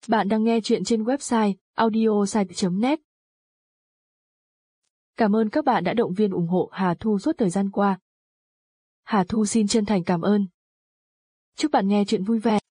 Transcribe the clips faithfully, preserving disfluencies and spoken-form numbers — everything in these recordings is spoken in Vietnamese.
Bạn đang nghe chuyện trên website audiosite chấm net. Cảm ơn các bạn đã động viên ủng hộ Hà Thu suốt thời gian qua. Hà Thu xin chân thành cảm ơn. Chúc bạn nghe chuyện vui vẻ.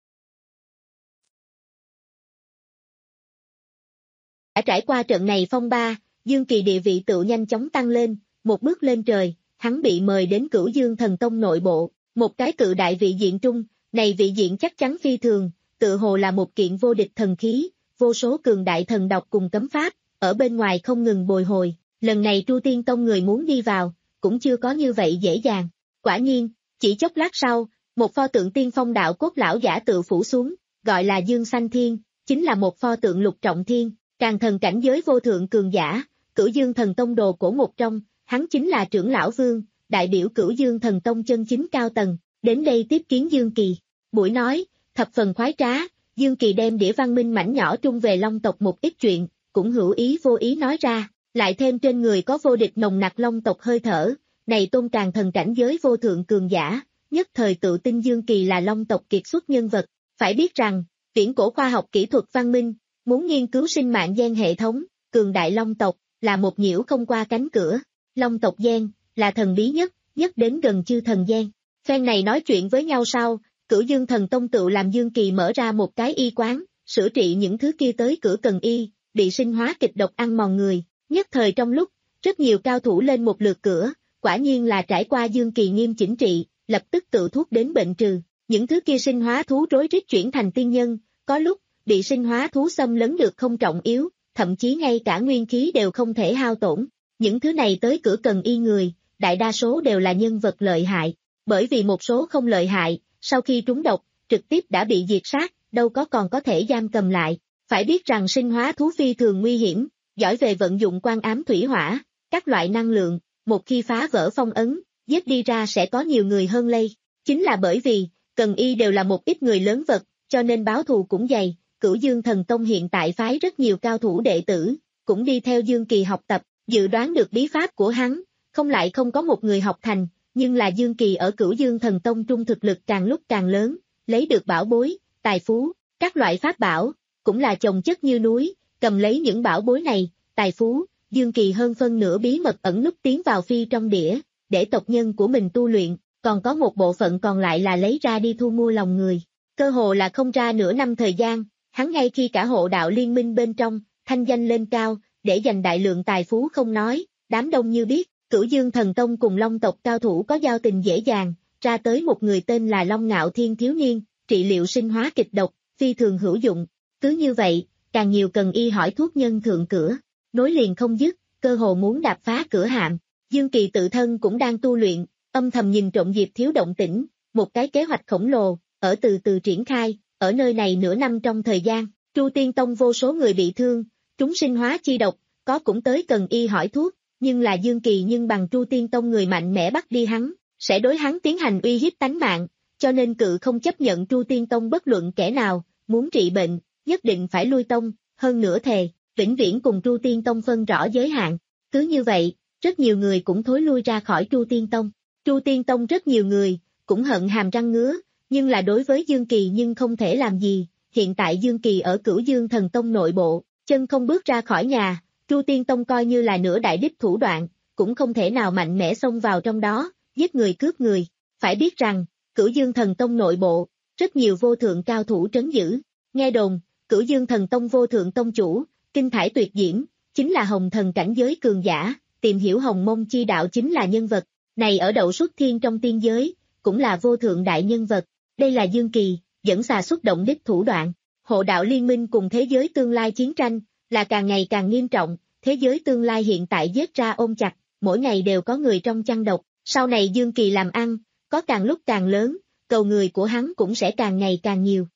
Đã trải qua trận này phong ba, Dương Kỳ địa vị tự nhanh chóng tăng lên, một bước lên trời, hắn bị mời đến Cửu Dương Thần Tông nội bộ, một cái cự đại vị diện trung, này vị diện chắc chắn phi thường, tự hồ là một kiện vô địch thần khí, vô số cường đại thần độc cùng cấm pháp, ở bên ngoài không ngừng bồi hồi, lần này Tru Tiên Tông người muốn đi vào, cũng chưa có như vậy dễ dàng. Quả nhiên, chỉ chốc lát sau, một pho tượng tiên phong đạo cốt lão giả tự phủ xuống, gọi là Dương Sanh Thiên, chính là một pho tượng lục trọng thiên, càng thần cảnh giới vô thượng cường giả, Cửu Dương Thần Tông đồ cổ một trong, hắn chính là trưởng lão vương, đại biểu Cửu Dương Thần Tông chân chính cao tầng, đến đây tiếp kiến Dương Kỳ. Buổi nói, thập phần khoái trá, Dương Kỳ đem đĩa văn minh mảnh nhỏ trung về Long tộc một ít chuyện, cũng hữu ý vô ý nói ra, lại thêm trên người có vô địch nồng nặc Long tộc hơi thở, này tôn càng thần cảnh giới vô thượng cường giả, nhất thời tự tin Dương Kỳ là Long tộc kiệt xuất nhân vật. Phải biết rằng, viễn cổ khoa học kỹ thuật văn minh, muốn nghiên cứu sinh mạng gen hệ thống, cường đại Long tộc, là một nhiễu không qua cánh cửa, Long tộc gen, là thần bí nhất, nhất đến gần chư thần gen. Phen này nói chuyện với nhau sau, Cửu Dương Thần Tông tự làm Dương Kỳ mở ra một cái y quán, sửa trị những thứ kia tới cửa cần y, bị sinh hóa kịch độc ăn mòn người, nhất thời trong lúc, rất nhiều cao thủ lên một lượt cửa, quả nhiên là trải qua Dương Kỳ nghiêm chỉnh trị, lập tức tự thuốc đến bệnh trừ, những thứ kia sinh hóa thú rối rít chuyển thành tiên nhân, có lúc, bị sinh hóa thú xâm lấn được không trọng yếu, thậm chí ngay cả nguyên khí đều không thể hao tổn, những thứ này tới cửa cần y người, đại đa số đều là nhân vật lợi hại, bởi vì một số không lợi hại, sau khi trúng độc, trực tiếp đã bị diệt sát, đâu có còn có thể giam cầm lại. Phải biết rằng sinh hóa thú phi thường nguy hiểm, giỏi về vận dụng quan ám thủy hỏa, các loại năng lượng, một khi phá vỡ phong ấn, giết đi ra sẽ có nhiều người hơn lây. Chính là bởi vì, cần y đều là một ít người lớn vật, cho nên báo thù cũng dày. Cửu Dương Thần Tông hiện tại phái rất nhiều cao thủ đệ tử, cũng đi theo Dương Kỳ học tập, dự đoán được bí pháp của hắn, không lại không có một người học thành. Nhưng là Dương Kỳ ở Cửu Dương Thần Tông trung thực lực càng lúc càng lớn, lấy được bảo bối, tài phú, các loại pháp bảo, cũng là chồng chất như núi, cầm lấy những bảo bối này, tài phú, Dương Kỳ hơn phân nửa bí mật ẩn núp tiến vào phi trong đĩa, để tộc nhân của mình tu luyện, còn có một bộ phận còn lại là lấy ra đi thu mua lòng người. Cơ hồ là không ra nửa năm thời gian, hắn ngay khi cả hộ đạo liên minh bên trong, thanh danh lên cao, để giành đại lượng tài phú không nói, đám đông như biết. Cửu Dương Thần Tông cùng Long tộc cao thủ có giao tình dễ dàng, ra tới một người tên là Long Ngạo Thiên thiếu niên, trị liệu sinh hóa kịch độc, phi thường hữu dụng. Cứ như vậy, càng nhiều cần y hỏi thuốc nhân thượng cửa, nối liền không dứt, cơ hồ muốn đạp phá cửa hạm. Dương Kỳ tự thân cũng đang tu luyện, âm thầm nhìn trộm Diệp Thiếu động tĩnh, một cái kế hoạch khổng lồ, ở từ từ triển khai, ở nơi này nửa năm trong thời gian, Tru Tiên Tông vô số người bị thương, chúng sinh hóa chi độc, có cũng tới cần y hỏi thuốc. Nhưng là Dương Kỳ nhưng bằng Tru Tiên Tông người mạnh mẽ bắt đi hắn, sẽ đối hắn tiến hành uy hiếp tánh mạng, cho nên cự không chấp nhận Tru Tiên Tông bất luận kẻ nào, muốn trị bệnh, nhất định phải lui tông, hơn nữa thề, vĩnh viễn cùng Tru Tiên Tông phân rõ giới hạn. Cứ như vậy, rất nhiều người cũng thối lui ra khỏi Tru Tiên Tông. Tru Tiên Tông rất nhiều người, cũng hận hàm răng ngứa, nhưng là đối với Dương Kỳ nhưng không thể làm gì, hiện tại Dương Kỳ ở Cửu Dương Thần Tông nội bộ, chân không bước ra khỏi nhà. Tru Tiên Tông coi như là nửa đại đích thủ đoạn, cũng không thể nào mạnh mẽ xông vào trong đó, giết người cướp người. Phải biết rằng, Cửu Dương Thần Tông nội bộ, rất nhiều vô thượng cao thủ trấn giữ. Nghe đồn, Cửu Dương Thần Tông vô thượng tông chủ, kinh thải tuyệt diễm, chính là hồng thần cảnh giới cường giả, tìm hiểu hồng mông chi đạo chính là nhân vật. Này ở Đậu Xuất Thiên trong tiên giới, cũng là vô thượng đại nhân vật. Đây là Dương Kỳ, dẫn xà xuất động đích thủ đoạn. Hộ đạo liên minh cùng thế giới tương lai chiến tranh, là càng ngày càng nghiêm trọng, thế giới tương lai hiện tại giết ra ôm chặt, mỗi ngày đều có người trong chăn độc, sau này Dương Kỳ làm ăn, có càng lúc càng lớn, cầu người của hắn cũng sẽ càng ngày càng nhiều.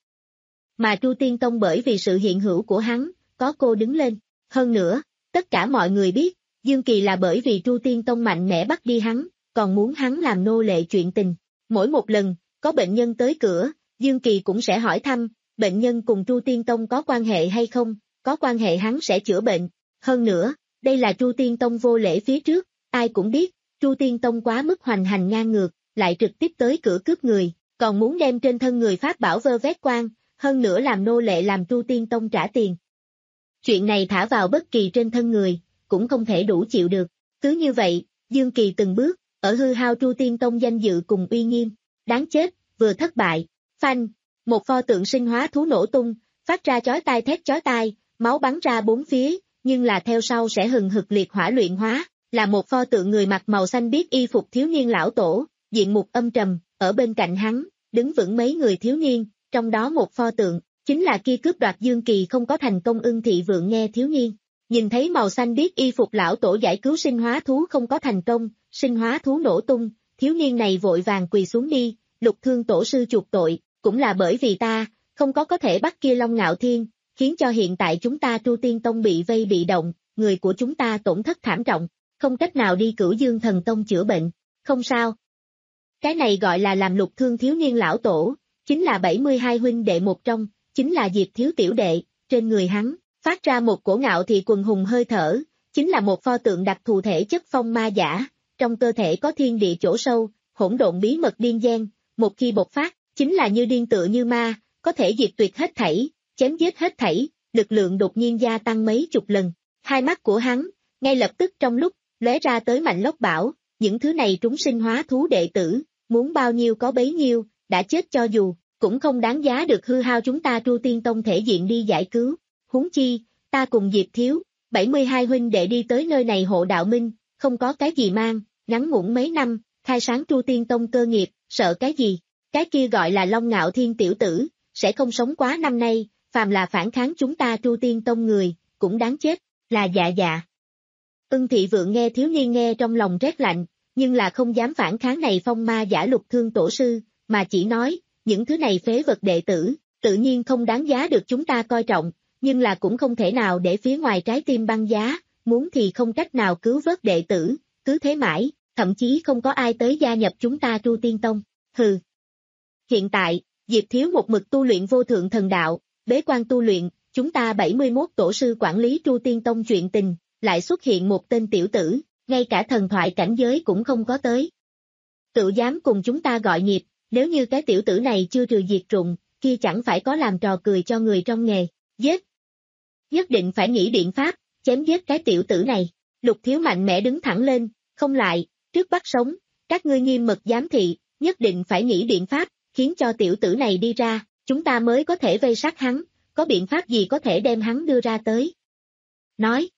Mà Tru Tiên Tông bởi vì sự hiện hữu của hắn, có cô đứng lên, hơn nữa, tất cả mọi người biết, Dương Kỳ là bởi vì Tru Tiên Tông mạnh mẽ bắt đi hắn, còn muốn hắn làm nô lệ chuyện tình. Mỗi một lần, có bệnh nhân tới cửa, Dương Kỳ cũng sẽ hỏi thăm, bệnh nhân cùng Tru Tiên Tông có quan hệ hay không, có quan hệ hắn sẽ chữa bệnh. Hơn nữa, đây là Tru Tiên Tông vô lễ phía trước, ai cũng biết, Tru Tiên Tông quá mức hoành hành ngang ngược, lại trực tiếp tới cửa cướp người, còn muốn đem trên thân người pháp bảo vơ vét quan, hơn nữa làm nô lệ làm Tru Tiên Tông trả tiền. Chuyện này thả vào bất kỳ trên thân người, cũng không thể đủ chịu được. Cứ như vậy, Dương Kỳ từng bước, ở hư hao Tru Tiên Tông danh dự cùng uy nghiêm. Đáng chết, vừa thất bại. Phanh, một pho tượng sinh hóa thú nổ tung, phát ra chói tai thét chói tai, máu bắn ra bốn phía, nhưng là theo sau sẽ hừng hực liệt hỏa luyện hóa, là một pho tượng người mặc màu xanh biếc y phục thiếu niên lão tổ, diện mục âm trầm, ở bên cạnh hắn, đứng vững mấy người thiếu niên, trong đó một pho tượng, chính là kia cướp đoạt Dương Kỳ không có thành công Ưng Thị Vượng Nghe thiếu niên. Nhìn thấy màu xanh biếc y phục lão tổ giải cứu sinh hóa thú không có thành công, sinh hóa thú nổ tung, thiếu niên này vội vàng quỳ xuống đi, Lục Thương tổ sư chuộc tội, cũng là bởi vì ta, không có có thể bắt kia Long Ngạo Thiên, khiến cho hiện tại chúng ta Tru Tiên Tông bị vây bị động, người của chúng ta tổn thất thảm trọng, không cách nào đi Cửu Dương Thần Tông chữa bệnh, không sao. Cái này gọi là làm Lục Thương thiếu niên lão tổ, chính là bảy mươi hai huynh đệ một trong, chính là Diệp Thiếu tiểu đệ, trên người hắn, phát ra một cổ ngạo thị quần hùng hơi thở, chính là một pho tượng đặc thù thể chất phong ma giả, trong cơ thể có thiên địa chỗ sâu, hỗn độn bí mật điên gian, một khi bộc phát, chính là như điên tựa như ma, có thể diệt tuyệt hết thảy, chém giết hết thảy, lực lượng đột nhiên gia tăng mấy chục lần. Hai mắt của hắn, ngay lập tức trong lúc, lóe ra tới mạnh lốc bảo, những thứ này trúng sinh hóa thú đệ tử, muốn bao nhiêu có bấy nhiêu, đã chết cho dù, cũng không đáng giá được hư hao chúng ta Tru Tiên Tông thể diện đi giải cứu. Huống chi, ta cùng Diệp Thiếu, bảy mươi hai huynh đệ đi tới nơi này hộ đạo minh, không có cái gì mang, ngắn ngủn mấy năm, khai sáng Tru Tiên Tông cơ nghiệp, sợ cái gì? Cái kia gọi là Long Ngạo Thiên tiểu tử, sẽ không sống quá năm nay, phàm là phản kháng chúng ta Tru Tiên Tông người, cũng đáng chết, là dạ dạ. Ưng Thị Vượng Nghe thiếu niên nghe trong lòng rét lạnh, nhưng là không dám phản kháng này phong ma giả Lục Thương tổ sư, mà chỉ nói, những thứ này phế vật đệ tử, tự nhiên không đáng giá được chúng ta coi trọng, nhưng là cũng không thể nào để phía ngoài trái tim băng giá, muốn thì không cách nào cứu vớt đệ tử, cứ thế mãi, thậm chí không có ai tới gia nhập chúng ta Tru Tiên Tông, hừ. Hiện tại, Diệp Thiếu một mực tu luyện vô thượng thần đạo, bế quan tu luyện, chúng ta bảy mươi mốt tổ sư quản lý Tru Tiên Tông chuyện tình, lại xuất hiện một tên tiểu tử, ngay cả thần thoại cảnh giới cũng không có tới. Tự dám cùng chúng ta gọi nghiệp, nếu như cái tiểu tử này chưa trừ diệt rụng, kia chẳng phải có làm trò cười cho người trong nghề, giết. Nhất định phải nghĩ biện pháp, chém giết cái tiểu tử này. Lục Thiếu mạnh mẽ đứng thẳng lên, không lại, trước bắt sống, các ngươi nghiêm mật giám thị, nhất định phải nghĩ biện pháp, khiến cho tiểu tử này đi ra, chúng ta mới có thể vây sát hắn, có biện pháp gì có thể đem hắn đưa ra tới. Nói,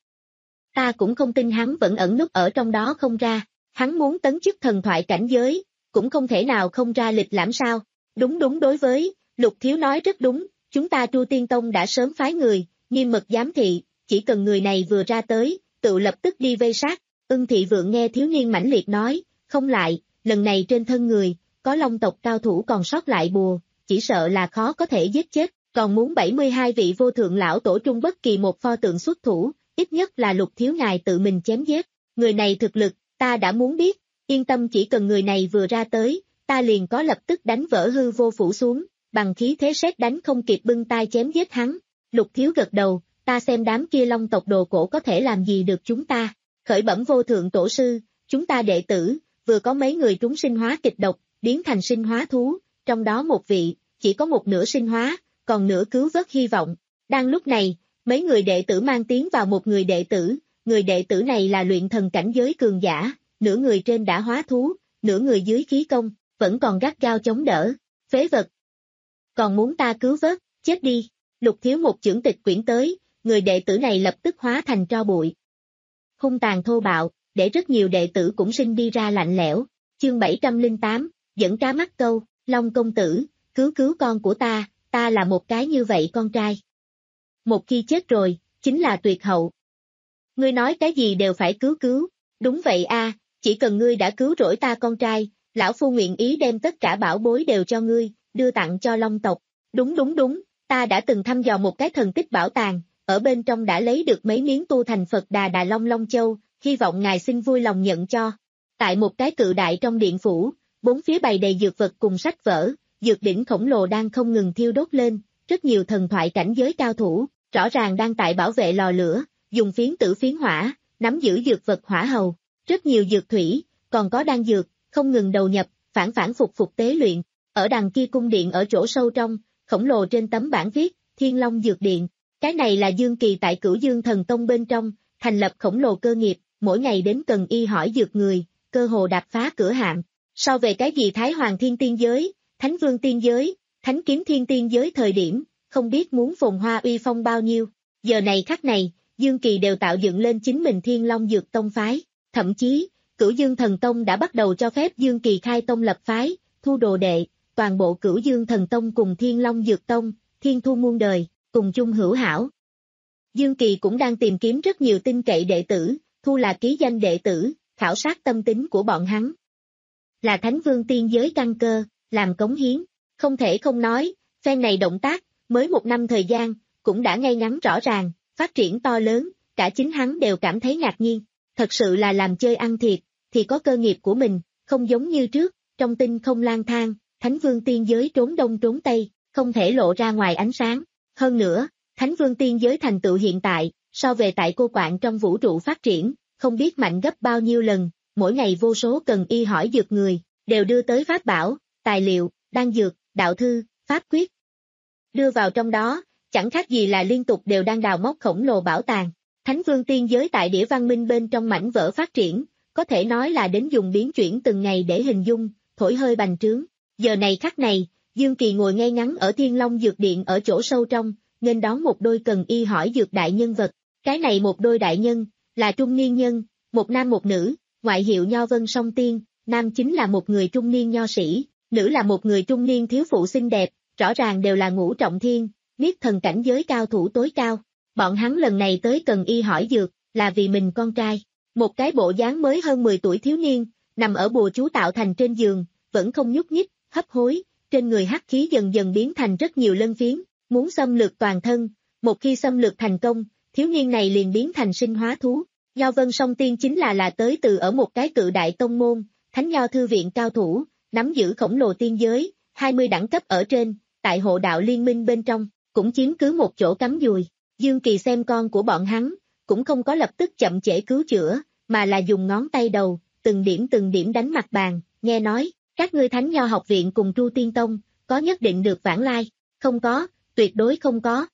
ta cũng không tin hắn vẫn ẩn núp ở trong đó không ra, hắn muốn tấn chức thần thoại cảnh giới, cũng không thể nào không ra lịch lãm sao. Đúng đúng đối với, Lục Thiếu nói rất đúng, chúng ta Tru Tiên Tông đã sớm phái người, nghiêm mật giám thị, chỉ cần người này vừa ra tới, tự lập tức đi vây sát. Ưng Thị Vượng Nghe thiếu niên mãnh liệt nói, không lại, lần này trên thân người, có Long tộc cao thủ còn sót lại bùa, chỉ sợ là khó có thể giết chết, còn muốn bảy mươi hai vị vô thượng lão tổ trung bất kỳ một pho tượng xuất thủ, ít nhất là Lục Thiếu ngài tự mình chém giết. Người này thực lực, ta đã muốn biết, yên tâm chỉ cần người này vừa ra tới, ta liền có lập tức đánh vỡ hư vô phủ xuống, bằng khí thế sét đánh không kịp bưng tay chém giết hắn. Lục Thiếu gật đầu, ta xem đám kia Long tộc đồ cổ có thể làm gì được chúng ta. Khởi bẩm vô thượng tổ sư, chúng ta đệ tử, vừa có mấy người trúng sinh hóa kịch độc, biến thành sinh hóa thú, trong đó một vị, chỉ có một nửa sinh hóa, còn nửa cứu vớt hy vọng. Đang lúc này, mấy người đệ tử mang tiếng vào một người đệ tử, người đệ tử này là luyện thần cảnh giới cường giả, nửa người trên đã hóa thú, nửa người dưới khí công, vẫn còn gắt gao chống đỡ, phế vật. Còn muốn ta cứu vớt, chết đi. Lục Thiếu một chưởng tịch quyển tới, người đệ tử này lập tức hóa thành tro bụi. Hung tàn thô bạo, để rất nhiều đệ tử cũng sinh đi ra lạnh lẽo. Chương bảy trăm lẻ tám, dẫn cá mắc câu, Long công tử, cứu cứu con của ta, ta là một cái như vậy con trai. Một khi chết rồi, chính là tuyệt hậu. Ngươi nói cái gì đều phải cứu cứu, đúng vậy a, chỉ cần ngươi đã cứu rỗi ta con trai, lão phu nguyện ý đem tất cả bảo bối đều cho ngươi, đưa tặng cho Long tộc. Đúng đúng đúng, ta đã từng thăm dò một cái thần tích bảo tàng, ở bên trong đã lấy được mấy miếng tu thành Phật Đà Đà Long Long Châu, hy vọng ngài xin vui lòng nhận cho. Tại một cái cự đại trong điện phủ, bốn phía bày đầy dược vật cùng sách vở, dược đỉnh khổng lồ đang không ngừng thiêu đốt lên, rất nhiều thần thoại cảnh giới cao thủ, rõ ràng đang tại bảo vệ lò lửa, dùng phiến tử phiến hỏa, nắm giữ dược vật hỏa hầu, rất nhiều dược thủy, còn có đan dược, không ngừng đầu nhập, phản phản phục phục tế luyện. Ở đằng kia cung điện ở chỗ sâu trong, khổng lồ trên tấm bảng viết, Thiên Long Dược Điện. Cái này là Dương Kỳ tại Cửu Dương Thần Tông bên trong, thành lập khổng lồ cơ nghiệp, mỗi ngày đến cần y hỏi dược người, cơ hồ đạp phá cửa hạm. So về cái gì Thái Hoàng Thiên Tiên Giới, Thánh Vương Tiên Giới, Thánh Kiếm Thiên Tiên Giới thời điểm, không biết muốn phồn hoa uy phong bao nhiêu. Giờ này khắc này, Dương Kỳ đều tạo dựng lên chính mình Thiên Long Dược Tông phái, thậm chí, Cửu Dương Thần Tông đã bắt đầu cho phép Dương Kỳ khai tông lập phái, thu đồ đệ, toàn bộ Cửu Dương Thần Tông cùng Thiên Long Dược Tông, thiên thu muôn đời, cùng chung hữu hảo. Dương Kỳ cũng đang tìm kiếm rất nhiều tin cậy đệ tử, thu là ký danh đệ tử, khảo sát tâm tính của bọn hắn. Là Thánh Vương Tiên Giới căn cơ, làm cống hiến, không thể không nói, phen này động tác, mới một năm thời gian, cũng đã ngay ngắn rõ ràng, phát triển to lớn, cả chính hắn đều cảm thấy ngạc nhiên, thật sự là làm chơi ăn thiệt, thì có cơ nghiệp của mình, không giống như trước, trong tinh không lang thang, Thánh Vương Tiên Giới trốn đông trốn tây, không thể lộ ra ngoài ánh sáng. Hơn nữa, Thánh Vương Tiên Giới thành tựu hiện tại, so về tại cô quạng trong vũ trụ phát triển, không biết mạnh gấp bao nhiêu lần, mỗi ngày vô số cần y hỏi dược người, đều đưa tới pháp bảo, tài liệu, đan dược, đạo thư, pháp quyết. Đưa vào trong đó, chẳng khác gì là liên tục đều đang đào móc khổng lồ bảo tàng. Thánh Vương Tiên Giới tại đĩa văn minh bên trong mảnh vỡ phát triển, có thể nói là đến dùng biến chuyển từng ngày để hình dung, thổi hơi bành trướng. Giờ này khắc này, Dương Kỳ ngồi ngay ngắn ở Thiên Long Dược Điện ở chỗ sâu trong, nghênh đón một đôi cần y hỏi dược đại nhân vật. Cái này một đôi đại nhân, là trung niên nhân, một nam một nữ, ngoại hiệu Nho Vân Song Tiên, nam chính là một người trung niên nho sĩ, nữ là một người trung niên thiếu phụ xinh đẹp, rõ ràng đều là ngũ trọng thiên, niết thần cảnh giới cao thủ tối cao. Bọn hắn lần này tới cần y hỏi dược, là vì mình con trai. Một cái bộ dáng mới hơn mười tuổi thiếu niên, nằm ở bùa chú tạo thành trên giường, vẫn không nhúc nhích, hấp hối, trên người hắc khí dần dần biến thành rất nhiều lân phiến, muốn xâm lược toàn thân. Một khi xâm lược thành công, thiếu niên này liền biến thành sinh hóa thú. Nho Vân Song Tiên chính là là tới từ ở một cái cự đại tông môn, Thánh Nho Thư Viện cao thủ, nắm giữ khổng lồ tiên giới, hai mươi đẳng cấp ở trên, tại hộ đạo liên minh bên trong, cũng chiếm cứ một chỗ cắm dùi. Dương Kỳ xem con của bọn hắn, cũng không có lập tức chậm trễ cứu chữa, mà là dùng ngón tay đầu, từng điểm từng điểm đánh mặt bàn, nghe nói, các ngươi Thánh Nho học viện cùng Tru Tiên Tông, có nhất định được vãng lai, không có, tuyệt đối không có.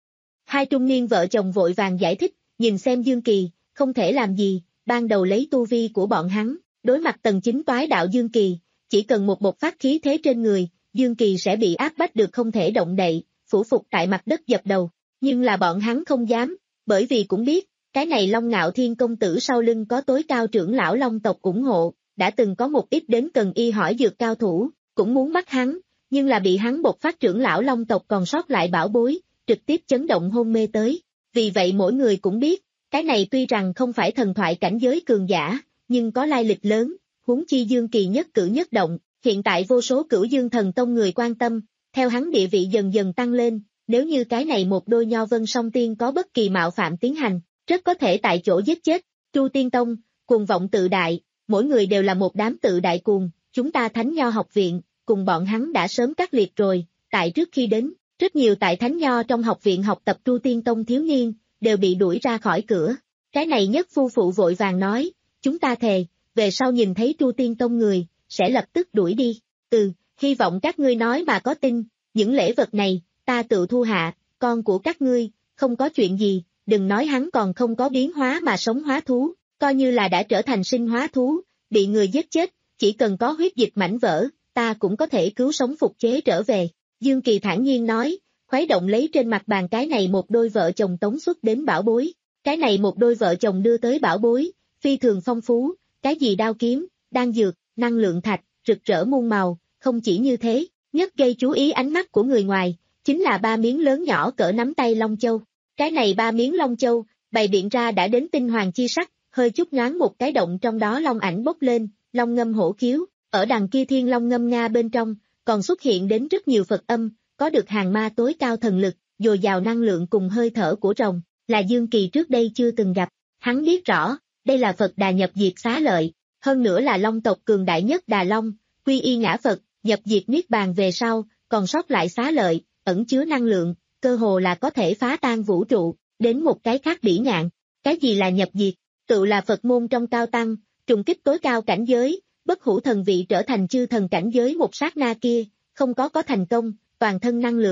Hai trung niên vợ chồng vội vàng giải thích, nhìn xem Dương Kỳ, không thể làm gì, ban đầu lấy tu vi của bọn hắn, đối mặt tầng chính toái đạo Dương Kỳ, chỉ cần một một phát khí thế trên người, Dương Kỳ sẽ bị áp bách được không thể động đậy, phủ phục tại mặt đất dập đầu, nhưng là bọn hắn không dám, bởi vì cũng biết, cái này Long Ngạo Thiên công tử sau lưng có tối cao trưởng lão Long tộc ủng hộ, đã từng có một ít đến cần y hỏi dược cao thủ, cũng muốn bắt hắn, nhưng là bị hắn bộc phát trưởng lão Long tộc còn sót lại bảo bối, trực tiếp chấn động hôn mê tới. Vì vậy mỗi người cũng biết, cái này tuy rằng không phải thần thoại cảnh giới cường giả, nhưng có lai lịch lớn, huống chi Dương Kỳ nhất cử nhất động, hiện tại vô số Cửu Dương Thần Tông người quan tâm, theo hắn địa vị dần dần tăng lên, nếu như cái này một đôi Nho Vân Song Tiên có bất kỳ mạo phạm tiến hành, rất có thể tại chỗ giết chết. Tru Tiên Tông, cuồng vọng tự đại, mỗi người đều là một đám tự đại cuồng, chúng ta Thánh Nho học viện, cùng bọn hắn đã sớm cắt liệt rồi, tại trước khi đến, rất nhiều tại Thánh Nho trong học viện học tập Tru Tiên Tông thiếu niên, đều bị đuổi ra khỏi cửa. Cái này nhất phu phụ vội vàng nói, chúng ta thề, về sau nhìn thấy Tru Tiên Tông người, sẽ lập tức đuổi đi. Ừ, hy vọng các ngươi nói mà có tin, những lễ vật này, ta tự thu hạ, con của các ngươi, không có chuyện gì, đừng nói hắn còn không có biến hóa mà sống hóa thú, coi như là đã trở thành sinh hóa thú, bị người giết chết, chỉ cần có huyết dịch mảnh vỡ, ta cũng có thể cứu sống phục chế trở về. Dương Kỳ thản nhiên nói, khuấy động lấy trên mặt bàn cái này một đôi vợ chồng tống xuất đến bảo bối, cái này một đôi vợ chồng đưa tới bảo bối, phi thường phong phú, cái gì đao kiếm, đan dược, năng lượng thạch, rực rỡ muôn màu, không chỉ như thế, nhất gây chú ý ánh mắt của người ngoài, chính là ba miếng lớn nhỏ cỡ nắm tay Long Châu. Cái này ba miếng Long Châu, bày biện ra đã đến tinh hoàng chi sắc, hơi chút nhoáng một cái động trong đó long ảnh bốc lên, long ngâm hổ khiếu, ở đằng kia thiên long ngâm nga bên trong, còn xuất hiện đến rất nhiều Phật âm, có được hàng ma tối cao thần lực, dồi dào năng lượng cùng hơi thở của rồng, là Dương Kỳ trước đây chưa từng gặp. Hắn biết rõ, đây là Phật Đà nhập diệt xá lợi, hơn nữa là Long tộc cường đại nhất Đà Long, quy y ngã Phật, nhập diệt niết bàn về sau, còn sót lại xá lợi, ẩn chứa năng lượng, cơ hồ là có thể phá tan vũ trụ, đến một cái khác bỉ ngạn. Cái gì là nhập diệt? Tự là Phật môn trong cao tăng, trùng kích tối cao cảnh giới, bất hủ thần vị trở thành chư thần cảnh giới một sát na kia, không có có thành công, toàn thân năng lượng,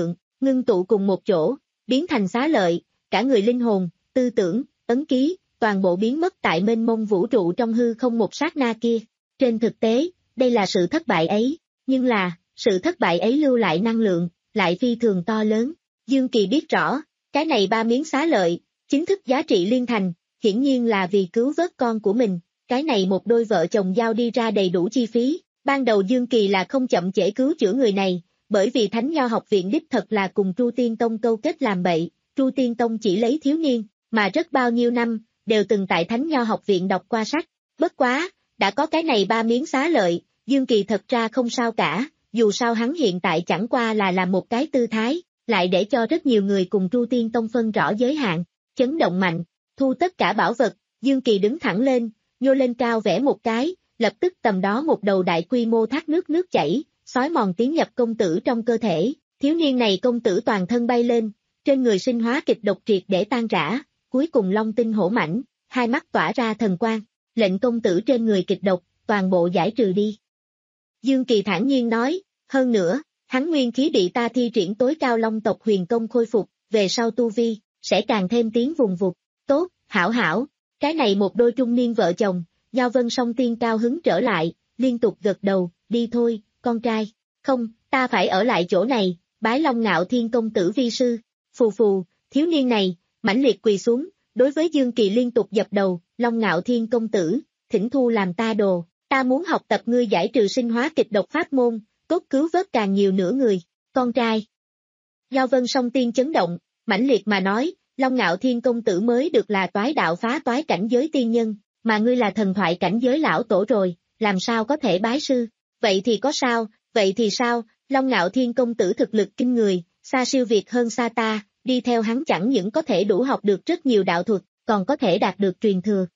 ngưng tụ cùng một chỗ, biến thành xá lợi, cả người linh hồn, tư tưởng, ấn ký, toàn bộ biến mất tại mênh mông vũ trụ trong hư không một sát na kia. Trên thực tế, đây là sự thất bại ấy, nhưng là, sự thất bại ấy lưu lại năng lượng, lại phi thường to lớn. Dương Kỳ biết rõ, cái này ba miếng xá lợi, chính thức giá trị liên thành, hiển nhiên là vì cứu vớt con của mình, cái này một đôi vợ chồng giao đi ra đầy đủ chi phí. Ban đầu Dương Kỳ là không chậm trễ cứu chữa người này, bởi vì Thánh Nho học viện đích thật là cùng Tru Tiên Tông câu kết làm bậy, Tru Tiên Tông chỉ lấy thiếu niên, mà rất bao nhiêu năm, đều từng tại Thánh Nho học viện đọc qua sách. Bất quá, đã có cái này ba miếng xá lợi, Dương Kỳ thật ra không sao cả, dù sao hắn hiện tại chẳng qua là làm một cái tư thái, lại để cho rất nhiều người cùng Tru Tiên Tông phân rõ giới hạn, chấn động mạnh, thu tất cả bảo vật, Dương Kỳ đứng thẳng lên, nhô lên cao vẽ một cái, lập tức tầm đó một đầu đại quy mô thác nước nước chảy, xói mòn tiến nhập công tử trong cơ thể, thiếu niên này công tử toàn thân bay lên, trên người sinh hóa kịch độc triệt để tan rã, cuối cùng long tinh hổ mãnh, hai mắt tỏa ra thần quang, lệnh công tử trên người kịch độc, toàn bộ giải trừ đi. Dương Kỳ thản nhiên nói, hơn nữa, hắn nguyên khí bị ta thi triển tối cao long tộc huyền công khôi phục, về sau tu vi, sẽ càng thêm tiến vùng vụt, tốt, hảo hảo, cái này một đôi trung niên vợ chồng, Giao Vân Song Tiên cao hứng trở lại, liên tục gật đầu, đi thôi, con trai, không, ta phải ở lại chỗ này, bái Long Ngạo Thiên công tử vi sư, phù phù, thiếu niên này, mãnh liệt quỳ xuống, đối với Dương Kỳ liên tục dập đầu, Long Ngạo Thiên công tử, thỉnh thu làm ta đồ, ta muốn học tập ngươi giải trừ sinh hóa kịch độc pháp môn, cốt cứu vớt càng nhiều nữa người, con trai. Giao Vân Song Tiên chấn động, mãnh liệt mà nói, Long Ngạo Thiên công tử mới được là toái đạo phá toái cảnh giới tiên nhân, mà ngươi là thần thoại cảnh giới lão tổ rồi, làm sao có thể bái sư, vậy thì có sao, vậy thì sao, Long Ngạo Thiên công tử thực lực kinh người, xa siêu việt hơn xa ta, đi theo hắn chẳng những có thể đủ học được rất nhiều đạo thuật, còn có thể đạt được truyền thừa.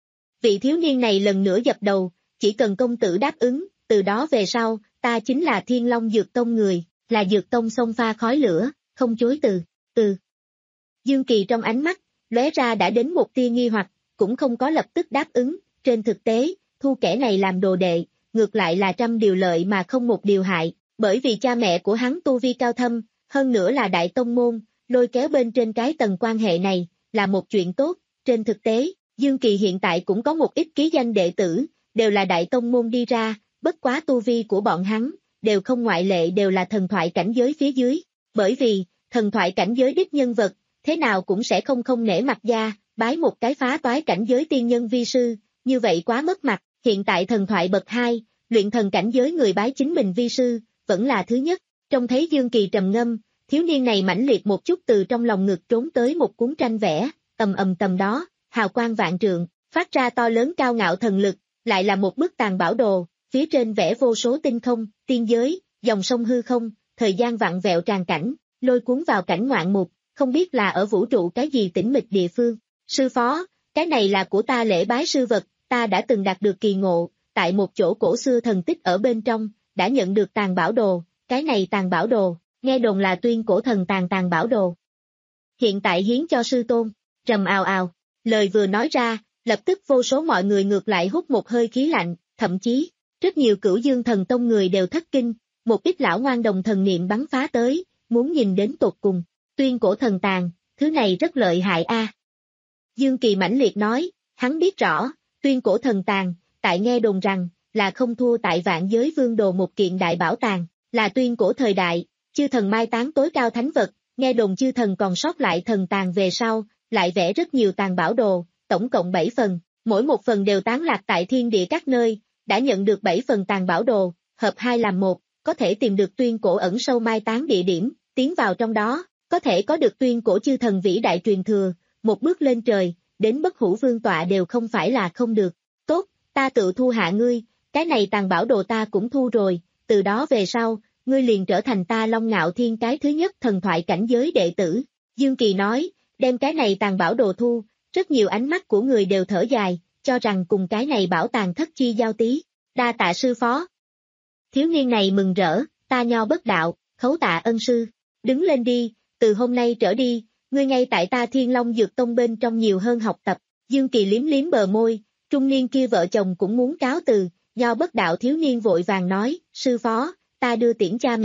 Vị thiếu niên này lần nữa dập đầu, chỉ cần công tử đáp ứng, từ đó về sau, ta chính là Thiên Long Dược Tông người, là Dược Tông xông pha khói lửa, không chối từ, từ. Dương Kỳ trong ánh mắt, lóe ra đã đến một tia nghi hoặc, cũng không có lập tức đáp ứng, trên thực tế, thu kẻ này làm đồ đệ, ngược lại là trăm điều lợi mà không một điều hại, bởi vì cha mẹ của hắn tu vi cao thâm, hơn nữa là đại tông môn, lôi kéo bên trên cái tầng quan hệ này, là một chuyện tốt, trên thực tế, Dương Kỳ hiện tại cũng có một ít ký danh đệ tử, đều là đại tông môn đi ra, bất quá tu vi của bọn hắn, đều không ngoại lệ đều là thần thoại cảnh giới phía dưới, bởi vì, thần thoại cảnh giới đích nhân vật, thế nào cũng sẽ không không nể mặt da, bái một cái phá toái cảnh giới tiên nhân vi sư, như vậy quá mất mặt, hiện tại thần thoại bậc hai, luyện thần cảnh giới người bái chính mình vi sư, vẫn là thứ nhất, trông thấy Dương Kỳ trầm ngâm, thiếu niên này mãnh liệt một chút từ trong lòng ngực trốn tới một cuốn tranh vẽ, tầm ầm tầm đó, hào quang vạn trượng, phát ra to lớn cao ngạo thần lực, lại là một bức tàn bảo đồ, phía trên vẽ vô số tinh không, tiên giới, dòng sông hư không, thời gian vặn vẹo tràn cảnh, lôi cuốn vào cảnh ngoạn mục, không biết là ở vũ trụ cái gì tĩnh mịch địa phương. Sư phó, cái này là của ta lễ bái sư vật, ta đã từng đạt được kỳ ngộ, tại một chỗ cổ xưa thần tích ở bên trong, đã nhận được tàn bảo đồ, cái này tàn bảo đồ, nghe đồn là tuyên cổ thần tàn tàn bảo đồ. Hiện tại hiến cho sư tôn, rầm ào ào, lời vừa nói ra, lập tức vô số mọi người ngược lại hút một hơi khí lạnh, thậm chí, rất nhiều cửu dương thần tông người đều thất kinh, một ít lão ngoan đồng thần niệm bắn phá tới, muốn nhìn đến tột cùng, tuyên cổ thần tàn, thứ này rất lợi hại a. Dương Kỳ mãnh liệt nói, hắn biết rõ, tuyên cổ thần tàn, tại nghe đồn rằng, là không thua tại vạn giới vương đồ một kiện đại bảo tàng, là tuyên cổ thời đại, chư thần mai táng tối cao thánh vật, nghe đồn chư thần còn sót lại thần tàn về sau, lại vẽ rất nhiều tàn bảo đồ, tổng cộng bảy phần, mỗi một phần đều tán lạc tại thiên địa các nơi, đã nhận được bảy phần tàn bảo đồ, hợp hai làm một, có thể tìm được tuyên cổ ẩn sâu mai táng địa điểm, tiến vào trong đó, có thể có được tuyên cổ chư thần vĩ đại truyền thừa, một bước lên trời, đến bất hủ vương tọa đều không phải là không được. Tốt, ta tự thu hạ ngươi, cái này tàn bảo đồ ta cũng thu rồi, từ đó về sau, ngươi liền trở thành ta Long Ngạo Thiên cái thứ nhất thần thoại cảnh giới đệ tử. Dương Kỳ nói, đem cái này tàn bảo đồ thu, rất nhiều ánh mắt của người đều thở dài, cho rằng cùng cái này bảo tàng thất chi giao tí, đa tạ sư phó. Thiếu niên này mừng rỡ, ta nho bất đạo, khấu tạ ân sư, đứng lên đi, từ hôm nay trở đi, ngươi ngay tại ta Thiên Long Dược Tông bên trong nhiều hơn học tập. Dương Kỳ liếm liếm bờ môi, trung niên kia vợ chồng cũng muốn cáo từ, nho bất đạo thiếu niên vội vàng nói, sư phó, ta đưa tiễn cha mẹ,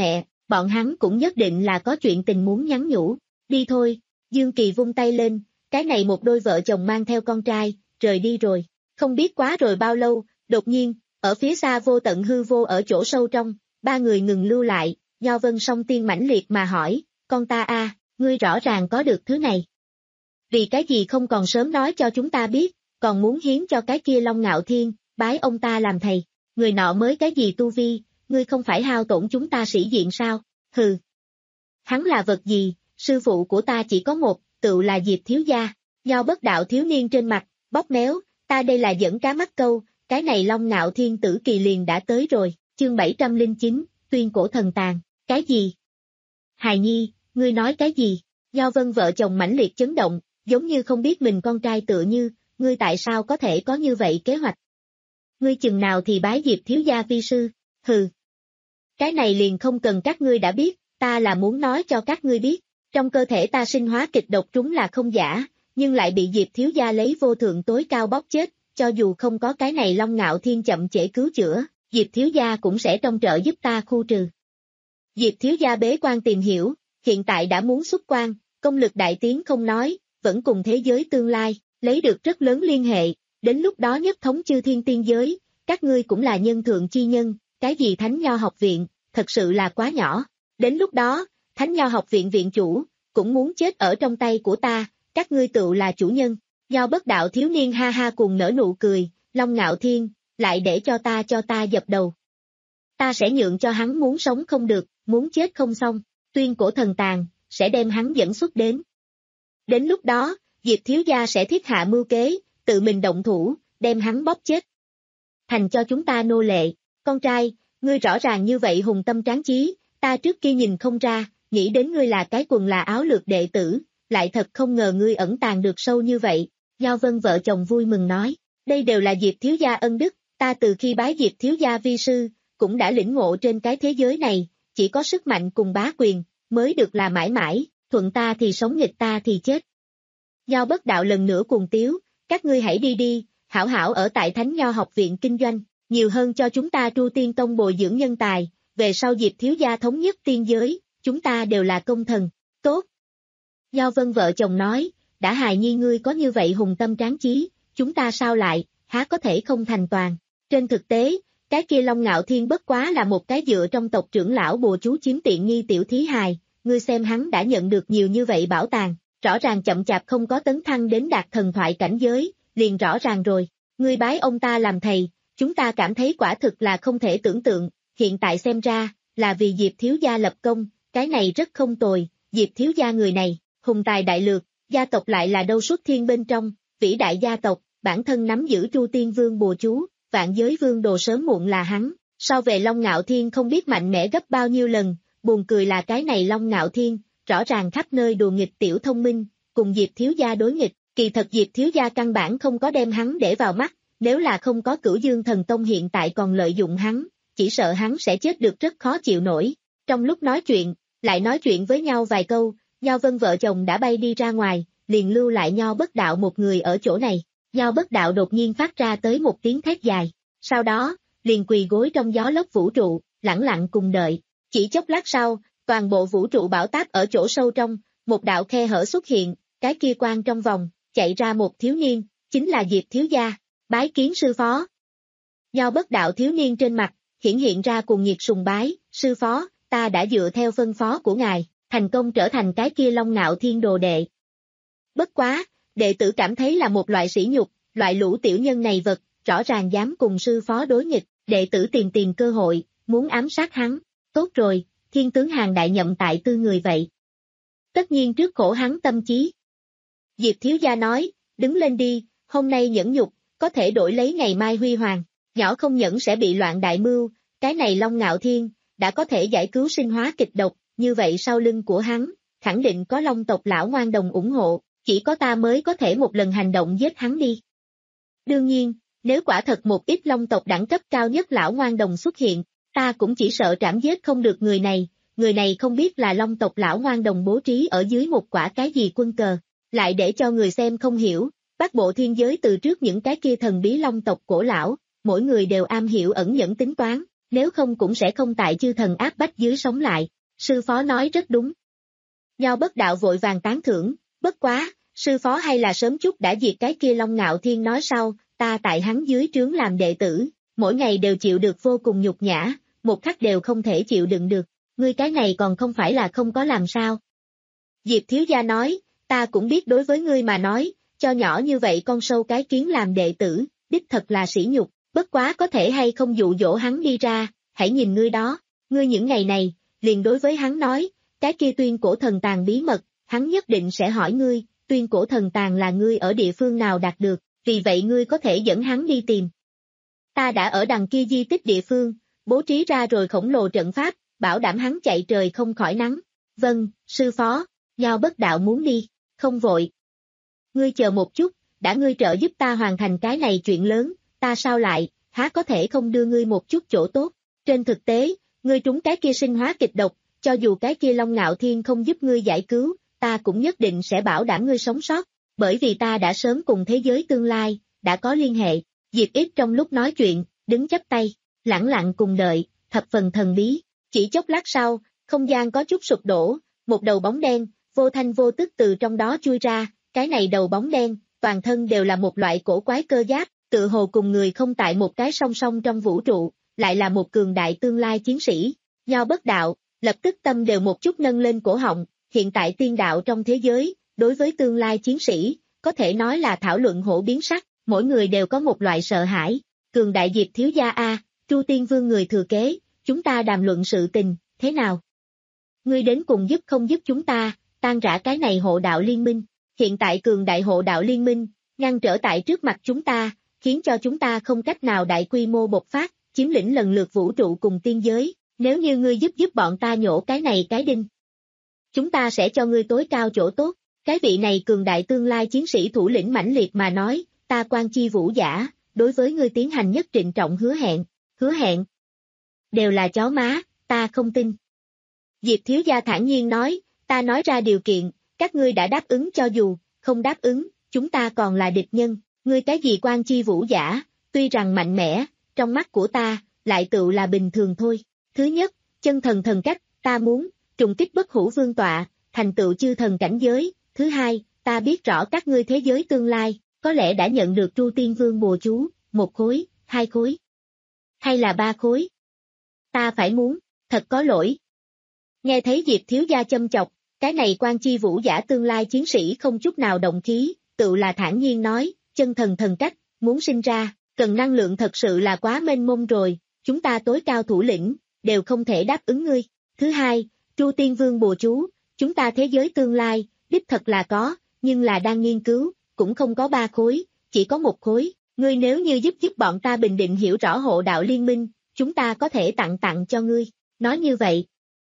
bọn hắn cũng nhất định là có chuyện tình muốn nhắn nhủ. Đi thôi, Dương Kỳ vung tay lên, cái này một đôi vợ chồng mang theo con trai, rời đi rồi. Không biết quá rồi bao lâu, đột nhiên, ở phía xa vô tận hư vô ở chỗ sâu trong, ba người ngừng lưu lại, Nho Vân song tiên mãnh liệt mà hỏi, con ta a, ngươi rõ ràng có được thứ này. Vì cái gì không còn sớm nói cho chúng ta biết, còn muốn hiến cho cái kia Long Ngạo Thiên, bái ông ta làm thầy, người nọ mới cái gì tu vi, ngươi không phải hao tổn chúng ta sĩ diện sao, hừ. Hắn là vật gì, sư phụ của ta chỉ có một, tự là Diệp thiếu gia, Nho Bất Đạo thiếu niên trên mặt, bóp méo, ta đây là dẫn cá mắc câu, cái này Long Ngạo Thiên tử kỳ liền đã tới rồi, chương bảy trăm lẻ chín, tuyên cổ thần tàn, cái gì? Hài Nhi, ngươi nói cái gì? Nho Vân vợ chồng mãnh liệt chấn động, giống như không biết mình con trai tựa như, ngươi tại sao có thể có như vậy kế hoạch? Ngươi chừng nào thì bái Diệp thiếu gia vi sư, hừ. Cái này liền không cần các ngươi đã biết, ta là muốn nói cho các ngươi biết, trong cơ thể ta sinh hóa kịch độc trúng là không giả, nhưng lại bị Diệp thiếu gia lấy vô thượng tối cao bóp chết, cho dù không có cái này Long Ngạo Thiên chậm trễ cứu chữa, Diệp thiếu gia cũng sẽ trong trợ giúp ta khu trừ. Diệp thiếu gia bế quan tìm hiểu, hiện tại đã muốn xuất quan, công lực đại tiến không nói, vẫn cùng thế giới tương lai, lấy được rất lớn liên hệ, đến lúc đó nhất thống chư thiên tiên giới, các ngươi cũng là nhân thượng chi nhân, cái gì Thánh Nho học viện, thật sự là quá nhỏ, đến lúc đó, Thánh Nho học viện viện chủ, cũng muốn chết ở trong tay của ta, các ngươi tự là chủ nhân. Nho Bất Đạo thiếu niên ha ha cùng nở nụ cười, Long Ngạo Thiên, lại để cho ta cho ta dập đầu. Ta sẽ nhượng cho hắn muốn sống không được, muốn chết không xong, tuyên cổ thần tàn, sẽ đem hắn dẫn xuất đến. Đến lúc đó, Diệp thiếu gia sẽ thiết hạ mưu kế, tự mình động thủ, đem hắn bóp chết. Thành cho chúng ta nô lệ, con trai, ngươi rõ ràng như vậy hùng tâm tráng chí, ta trước kia nhìn không ra, nghĩ đến ngươi là cái quần là áo lược đệ tử, lại thật không ngờ ngươi ẩn tàng được sâu như vậy. Nho Vân vợ chồng vui mừng nói, đây đều là Diệp thiếu gia ân đức, ta từ khi bái Diệp thiếu gia vi sư, cũng đã lĩnh ngộ trên cái thế giới này, chỉ có sức mạnh cùng bá quyền, mới được là mãi mãi, thuận ta thì sống nghịch ta thì chết. Nho Bất Đạo lần nữa cuồng tiếu, các ngươi hãy đi đi, hảo hảo ở tại Thánh Nho học viện kinh doanh, nhiều hơn cho chúng ta Tru Tiên Tông bồi dưỡng nhân tài, về sau Diệp thiếu gia thống nhất tiên giới, chúng ta đều là công thần, tốt. Nho Vân vợ chồng nói, đã Hài Nhi ngươi có như vậy hùng tâm tráng chí, chúng ta sao lại, há có thể không thành toàn. Trên thực tế, cái kia Long Ngạo Thiên bất quá là một cái dựa trong tộc trưởng lão bùa chú chiếm tiện nghi tiểu thí hài, ngươi xem hắn đã nhận được nhiều như vậy bảo tàng, rõ ràng chậm chạp không có tấn thăng đến đạt thần thoại cảnh giới, liền rõ ràng rồi, ngươi bái ông ta làm thầy, chúng ta cảm thấy quả thực là không thể tưởng tượng, hiện tại xem ra, là vì Diệp thiếu gia lập công, cái này rất không tồi, Diệp thiếu gia người này, hùng tài đại lược, gia tộc lại là đâu xuất thiên bên trong, vĩ đại gia tộc, bản thân nắm giữ Tru Tiên Vương bùa chú, vạn giới vương đồ sớm muộn là hắn, so về Long Ngạo Thiên không biết mạnh mẽ gấp bao nhiêu lần, buồn cười là cái này Long Ngạo Thiên, rõ ràng khắp nơi đùa nghịch tiểu thông minh, cùng Diệp thiếu gia đối nghịch, kỳ thật Diệp thiếu gia căn bản không có đem hắn để vào mắt, nếu là không có Cửu Dương Thần Tông hiện tại còn lợi dụng hắn, chỉ sợ hắn sẽ chết được rất khó chịu nổi. Trong lúc nói chuyện, lại nói chuyện với nhau vài câu, Nho Vân vợ chồng đã bay đi ra ngoài, liền lưu lại Nho Bất Đạo một người ở chỗ này. Nho Bất Đạo đột nhiên phát ra tới một tiếng thét dài, sau đó, liền quỳ gối trong gió lốc vũ trụ, lẳng lặng cùng đợi. Chỉ chốc lát sau, toàn bộ vũ trụ bão táp ở chỗ sâu trong, một đạo khe hở xuất hiện, cái kia quang trong vòng, chạy ra một thiếu niên, chính là Diệp thiếu gia, bái kiến sư phó. Nho Bất Đạo thiếu niên trên mặt, hiển hiện ra cuồng nhiệt sùng bái, sư phó, ta đã dựa theo phân phó của ngài, thành công trở thành cái kia Long Ngạo Thiên đồ đệ. Bất quá, đệ tử cảm thấy là một loại sỉ nhục, loại lũ tiểu nhân này vật, rõ ràng dám cùng sư phó đối nghịch, đệ tử tìm tìm cơ hội, muốn ám sát hắn, tốt rồi, thiên tướng hàng đại nhậm tại tư người vậy. Tất nhiên trước khổ hắn tâm trí. Diệp thiếu gia nói, đứng lên đi, hôm nay nhẫn nhục, có thể đổi lấy ngày mai huy hoàng, nhỏ không nhẫn sẽ bị loạn đại mưu, cái này Long Ngạo Thiên, đã có thể giải cứu sinh hóa kịch độc, như vậy sau lưng của hắn, khẳng định có Long tộc lão ngoan đồng ủng hộ, chỉ có ta mới có thể một lần hành động giết hắn đi. Đương nhiên, nếu quả thật một ít Long tộc đẳng cấp cao nhất lão ngoan đồng xuất hiện, ta cũng chỉ sợ trảm giết không được người này, người này không biết là Long tộc lão ngoan đồng bố trí ở dưới một quả cái gì quân cờ, lại để cho người xem không hiểu, Bát bộ thiên giới từ trước những cái kia thần bí Long tộc cổ lão, mỗi người đều am hiểu ẩn nhẫn tính toán, nếu không cũng sẽ không tại chư thần áp bách dưới sống lại. sư phó nói rất đúng. Nho Bất Đạo vội vàng tán thưởng, bất quá, sư phó hay là sớm chút đã diệt cái kia Long Ngạo Thiên nói sau, ta tại hắn dưới trướng làm đệ tử, mỗi ngày đều chịu được vô cùng nhục nhã, một khắc đều không thể chịu đựng được, ngươi cái này còn không phải là không có làm sao. Diệp thiếu gia nói, ta cũng biết đối với ngươi mà nói, cho nhỏ như vậy con sâu cái kiến làm đệ tử, đích thật là sỉ nhục, bất quá có thể hay không dụ dỗ hắn đi ra, hãy nhìn ngươi đó, ngươi những ngày này, liền đối với hắn nói, cái kia tuyên cổ thần tàng bí mật, hắn nhất định sẽ hỏi ngươi, tuyên cổ thần tàng là ngươi ở địa phương nào đạt được, vì vậy ngươi có thể dẫn hắn đi tìm. Ta đã ở đằng kia di tích địa phương, bố trí ra rồi khổng lồ trận pháp, bảo đảm hắn chạy trời không khỏi nắng. Vâng, sư phó, Nho Bất Đạo muốn đi, không vội. Ngươi chờ một chút, đã ngươi trợ giúp ta hoàn thành cái này chuyện lớn, ta sao lại, há có thể không đưa ngươi một chút chỗ tốt. Trên thực tế, ngươi trúng cái kia sinh hóa kịch độc, cho dù cái kia Long Ngạo Thiên không giúp ngươi giải cứu, ta cũng nhất định sẽ bảo đảm ngươi sống sót, bởi vì ta đã sớm cùng thế giới tương lai, đã có liên hệ. Diệp Ít trong lúc nói chuyện, đứng chắp tay, lẳng lặng cùng đợi, thập phần thần bí. Chỉ chốc lát sau, không gian có chút sụp đổ, một đầu bóng đen, vô thanh vô tức từ trong đó chui ra, cái này đầu bóng đen, toàn thân đều là một loại cổ quái cơ giáp, tự hồ cùng người không tại một cái song song trong vũ trụ, lại là một cường đại tương lai chiến sĩ. Nho Bất Đạo, lập tức tâm đều một chút nâng lên cổ họng, hiện tại tiên đạo trong thế giới, đối với tương lai chiến sĩ, có thể nói là thảo luận hổ biến sắc, mỗi người đều có một loại sợ hãi. Cường đại Diệp thiếu gia a, Chu Tiên Vương người thừa kế, chúng ta đàm luận sự tình, thế nào? Ngươi đến cùng giúp không giúp chúng ta, tan rã cái này hộ đạo liên minh, hiện tại cường đại hộ đạo liên minh, ngăn trở tại trước mặt chúng ta, khiến cho chúng ta không cách nào đại quy mô bộc phát, chiếm lĩnh lần lượt vũ trụ cùng tiên giới, nếu như ngươi giúp giúp bọn ta nhổ cái này cái đinh. Chúng ta sẽ cho ngươi tối cao chỗ tốt, cái vị này cường đại tương lai chiến sĩ thủ lĩnh mãnh liệt mà nói, ta Quan Chi Vũ giả, đối với ngươi tiến hành nhất trịnh trọng hứa hẹn, hứa hẹn. Đều là chó má, ta không tin. Diệp thiếu gia thản nhiên nói, ta nói ra điều kiện, các ngươi đã đáp ứng cho dù, không đáp ứng, chúng ta còn là địch nhân, ngươi cái gì Quan Chi Vũ giả, tuy rằng mạnh mẽ, trong mắt của ta, lại tự là bình thường thôi. Thứ nhất, chân thần thần cách, ta muốn, trùng kích bất hủ vương tọa, thành tựu chư thần cảnh giới. Thứ hai, ta biết rõ các ngươi thế giới tương lai, có lẽ đã nhận được Chu Tiên Vương bùa chú, một khối, hai khối, hay là ba khối. Ta phải muốn, thật có lỗi. Nghe thấy Diệp thiếu gia châm chọc, cái này Quan Chi Vũ giả tương lai chiến sĩ không chút nào động khí, tự là thản nhiên nói, chân thần thần cách, muốn sinh ra, cần năng lượng thật sự là quá mênh mông rồi, chúng ta tối cao thủ lĩnh, đều không thể đáp ứng ngươi. Thứ hai, Chu Tiên Vương bùa chú, chúng ta thế giới tương lai, đích thật là có, nhưng là đang nghiên cứu, cũng không có ba khối, chỉ có một khối, ngươi nếu như giúp giúp bọn ta bình định hiểu rõ hộ đạo liên minh, chúng ta có thể tặng tặng cho ngươi, nói như vậy.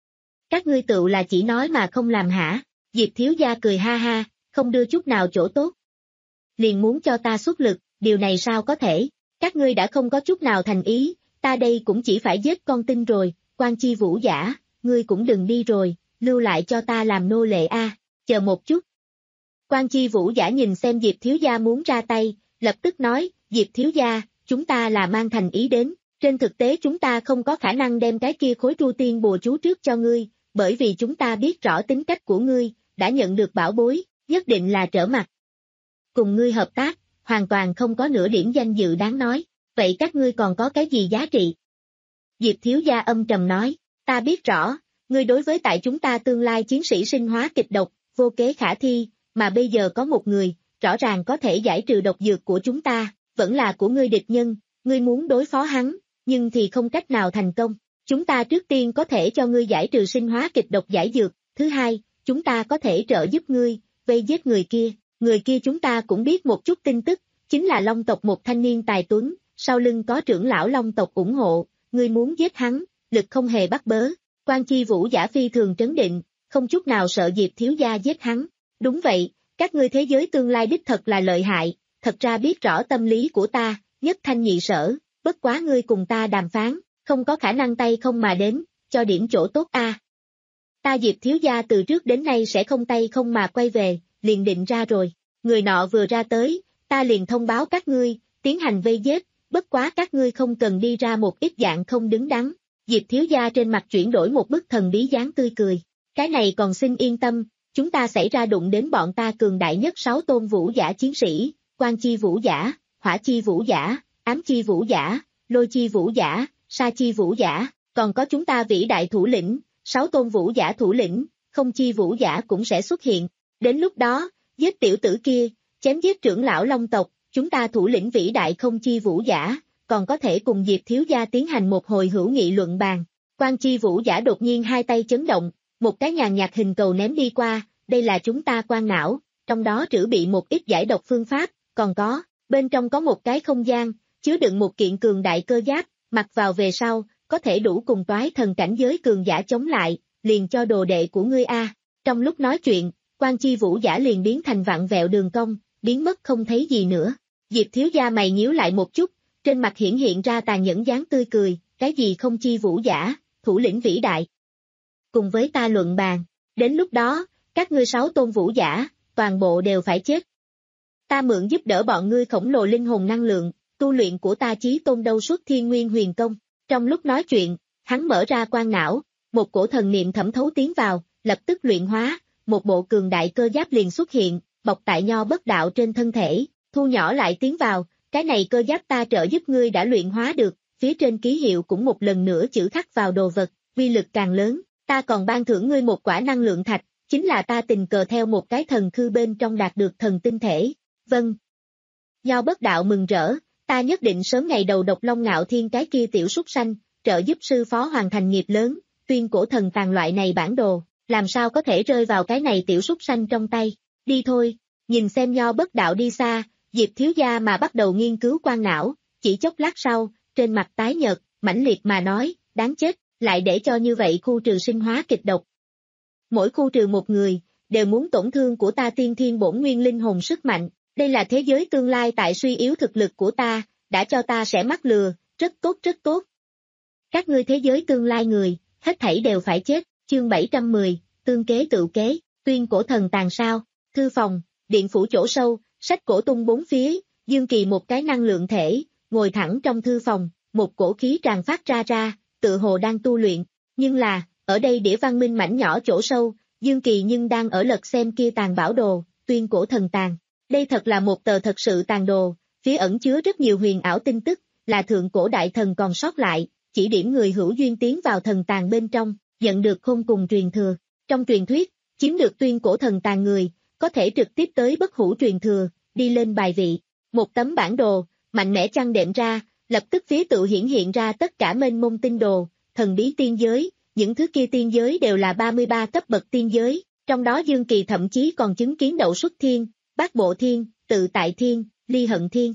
Các ngươi tự là chỉ nói mà không làm hả? Diệp thiếu gia cười ha ha, không đưa chút nào chỗ tốt. Liền muốn cho ta xuất lực, điều này sao có thể? Các ngươi đã không có chút nào thành ý, ta đây cũng chỉ phải giết con tin rồi, Quan Chi Vũ giả, ngươi cũng đừng đi rồi, lưu lại cho ta làm nô lệ a, à. Chờ một chút. Quan Chi Vũ giả nhìn xem Diệp thiếu gia muốn ra tay, lập tức nói, Diệp thiếu gia, chúng ta là mang thành ý đến, trên thực tế chúng ta không có khả năng đem cái kia khối Chu Tiên bùa chú trước cho ngươi, bởi vì chúng ta biết rõ tính cách của ngươi, đã nhận được bảo bối, nhất định là trở mặt. Cùng ngươi hợp tác, hoàn toàn không có nửa điểm danh dự đáng nói, vậy các ngươi còn có cái gì giá trị? Diệp thiếu gia âm trầm nói, ta biết rõ, ngươi đối với tại chúng ta tương lai chiến sĩ sinh hóa kịch độc, vô kế khả thi, mà bây giờ có một người, rõ ràng có thể giải trừ độc dược của chúng ta, vẫn là của ngươi địch nhân, ngươi muốn đối phó hắn, nhưng thì không cách nào thành công. Chúng ta trước tiên có thể cho ngươi giải trừ sinh hóa kịch độc giải dược, thứ hai, chúng ta có thể trợ giúp ngươi, vây giết người kia, người kia chúng ta cũng biết một chút tin tức, chính là Long tộc một thanh niên tài tuấn, sau lưng có trưởng lão Long tộc ủng hộ, ngươi muốn giết hắn, lực không hề bắt bớ. Quan Chi Vũ giả phi thường trấn định, không chút nào sợ Diệp thiếu gia giết hắn. Đúng vậy, các ngươi thế giới tương lai đích thật là lợi hại, thật ra biết rõ tâm lý của ta, nhất thanh nhị sở, bất quá ngươi cùng ta đàm phán, không có khả năng tay không mà đến, cho điểm chỗ tốt a. À. Ta Diệp thiếu gia từ trước đến nay sẽ không tay không mà quay về, liền định ra rồi, người nọ vừa ra tới, ta liền thông báo các ngươi, tiến hành vây giết, bất quá các ngươi không cần đi ra một ít dạng không đứng đắn, Diệp thiếu gia trên mặt chuyển đổi một bức thần bí dáng tươi cười. Cái này còn xin yên tâm, chúng ta xảy ra đụng đến bọn ta cường đại nhất sáu tôn vũ giả chiến sĩ, Quan chi vũ giả, Hỏa chi vũ giả, Ám chi vũ giả, Lôi chi vũ giả, Sa chi vũ giả, còn có chúng ta vĩ đại thủ lĩnh, sáu tôn vũ giả thủ lĩnh, Không chi vũ giả cũng sẽ xuất hiện. Đến lúc đó, giết tiểu tử kia, chém giết trưởng lão Long tộc, chúng ta thủ lĩnh vĩ đại Không chi vũ giả, còn có thể cùng Diệp thiếu gia tiến hành một hồi hữu nghị luận bàn. Quan chi vũ giả đột nhiên hai tay chấn động, một cái nhàn nhạt hình cầu ném đi qua, đây là chúng ta quan não, trong đó trữ bị một ít giải độc phương pháp, còn có, bên trong có một cái không gian, chứa đựng một kiện cường đại cơ giáp, mặc vào về sau, có thể đủ cùng toái thần cảnh giới cường giả chống lại, liền cho đồ đệ của ngươi a. Trong lúc nói chuyện, Quan chi vũ giả liền biến thành vặn vẹo đường cong, biến mất không thấy gì nữa. Diệp thiếu gia mày nhíu lại một chút, trên mặt hiển hiện ra tàn nhẫn dáng tươi cười, cái gì Không chi vũ giả, thủ lĩnh vĩ đại. Cùng với ta luận bàn, đến lúc đó, các ngươi sáu tôn vũ giả, toàn bộ đều phải chết. Ta mượn giúp đỡ bọn ngươi khổng lồ linh hồn năng lượng, tu luyện của ta chí tôn đâu xuất thiên nguyên huyền công. Trong lúc nói chuyện, hắn mở ra quan não, một cổ thần niệm thẩm thấu tiến vào, lập tức luyện hóa, một bộ cường đại cơ giáp liền xuất hiện, bọc tại nho bất đạo trên thân thể, thu nhỏ lại tiến vào, cái này cơ giáp ta trợ giúp ngươi đã luyện hóa được, phía trên ký hiệu cũng một lần nữa chữ khắc vào đồ vật, uy lực càng lớn, ta còn ban thưởng ngươi một quả năng lượng thạch, chính là ta tình cờ theo một cái thần khư bên trong đạt được thần tinh thể. Vâng. Nho bất đạo mừng rỡ, ta nhất định sớm ngày đầu độc Long Ngạo Thiên cái kia tiểu súc sanh, trợ giúp sư phó hoàn thành nghiệp lớn, tuyên cổ thần tàn loại này bản đồ, làm sao có thể rơi vào cái này tiểu súc sanh trong tay, đi thôi, nhìn xem Nho bất đạo đi xa, Diệp thiếu gia mà bắt đầu nghiên cứu quan não, chỉ chốc lát sau, trên mặt tái nhợt, mãnh liệt mà nói, đáng chết, lại để cho như vậy khu trừ sinh hóa kịch độc. Mỗi khu trừ một người, đều muốn tổn thương của ta tiên thiên bổn nguyên linh hồn sức mạnh, đây là thế giới tương lai tại suy yếu thực lực của ta, đã cho ta sẽ mắc lừa, rất tốt rất tốt. Các ngươi thế giới tương lai người, hết thảy đều phải chết, chương bảy trăm mười, tương kế tự kế, tuyên cổ thần tàn sao, thư phòng, điện phủ chỗ sâu, sách cổ tung bốn phía, Dương Kỳ một cái năng lượng thể, ngồi thẳng trong thư phòng, một cổ khí tràn phát ra ra, tự hồ đang tu luyện, nhưng là, ở đây đĩa văn minh mảnh nhỏ chỗ sâu, Dương Kỳ nhưng đang ở lật xem kia tàn bảo đồ, tuyên cổ thần tàn. Đây thật là một tờ thật sự tàn đồ, phía ẩn chứa rất nhiều huyền ảo tin tức, là thượng cổ đại thần còn sót lại, chỉ điểm người hữu duyên tiến vào thần tàn bên trong, nhận được khôn cùng truyền thừa. Trong truyền thuyết, chiếm được tuyên cổ thần tàn người, có thể trực tiếp tới bất hủ truyền thừa, đi lên bài vị. Một tấm bản đồ, mạnh mẽ chăng đệm ra, lập tức phía tự hiển hiện ra tất cả mênh mông tinh đồ, thần bí tiên giới, những thứ kia tiên giới đều là ba mươi ba cấp bậc tiên giới, trong đó Dương Kỳ thậm chí còn chứng kiến đậu xuất thiên, bát bộ thiên, tự tại thiên, ly hận thiên.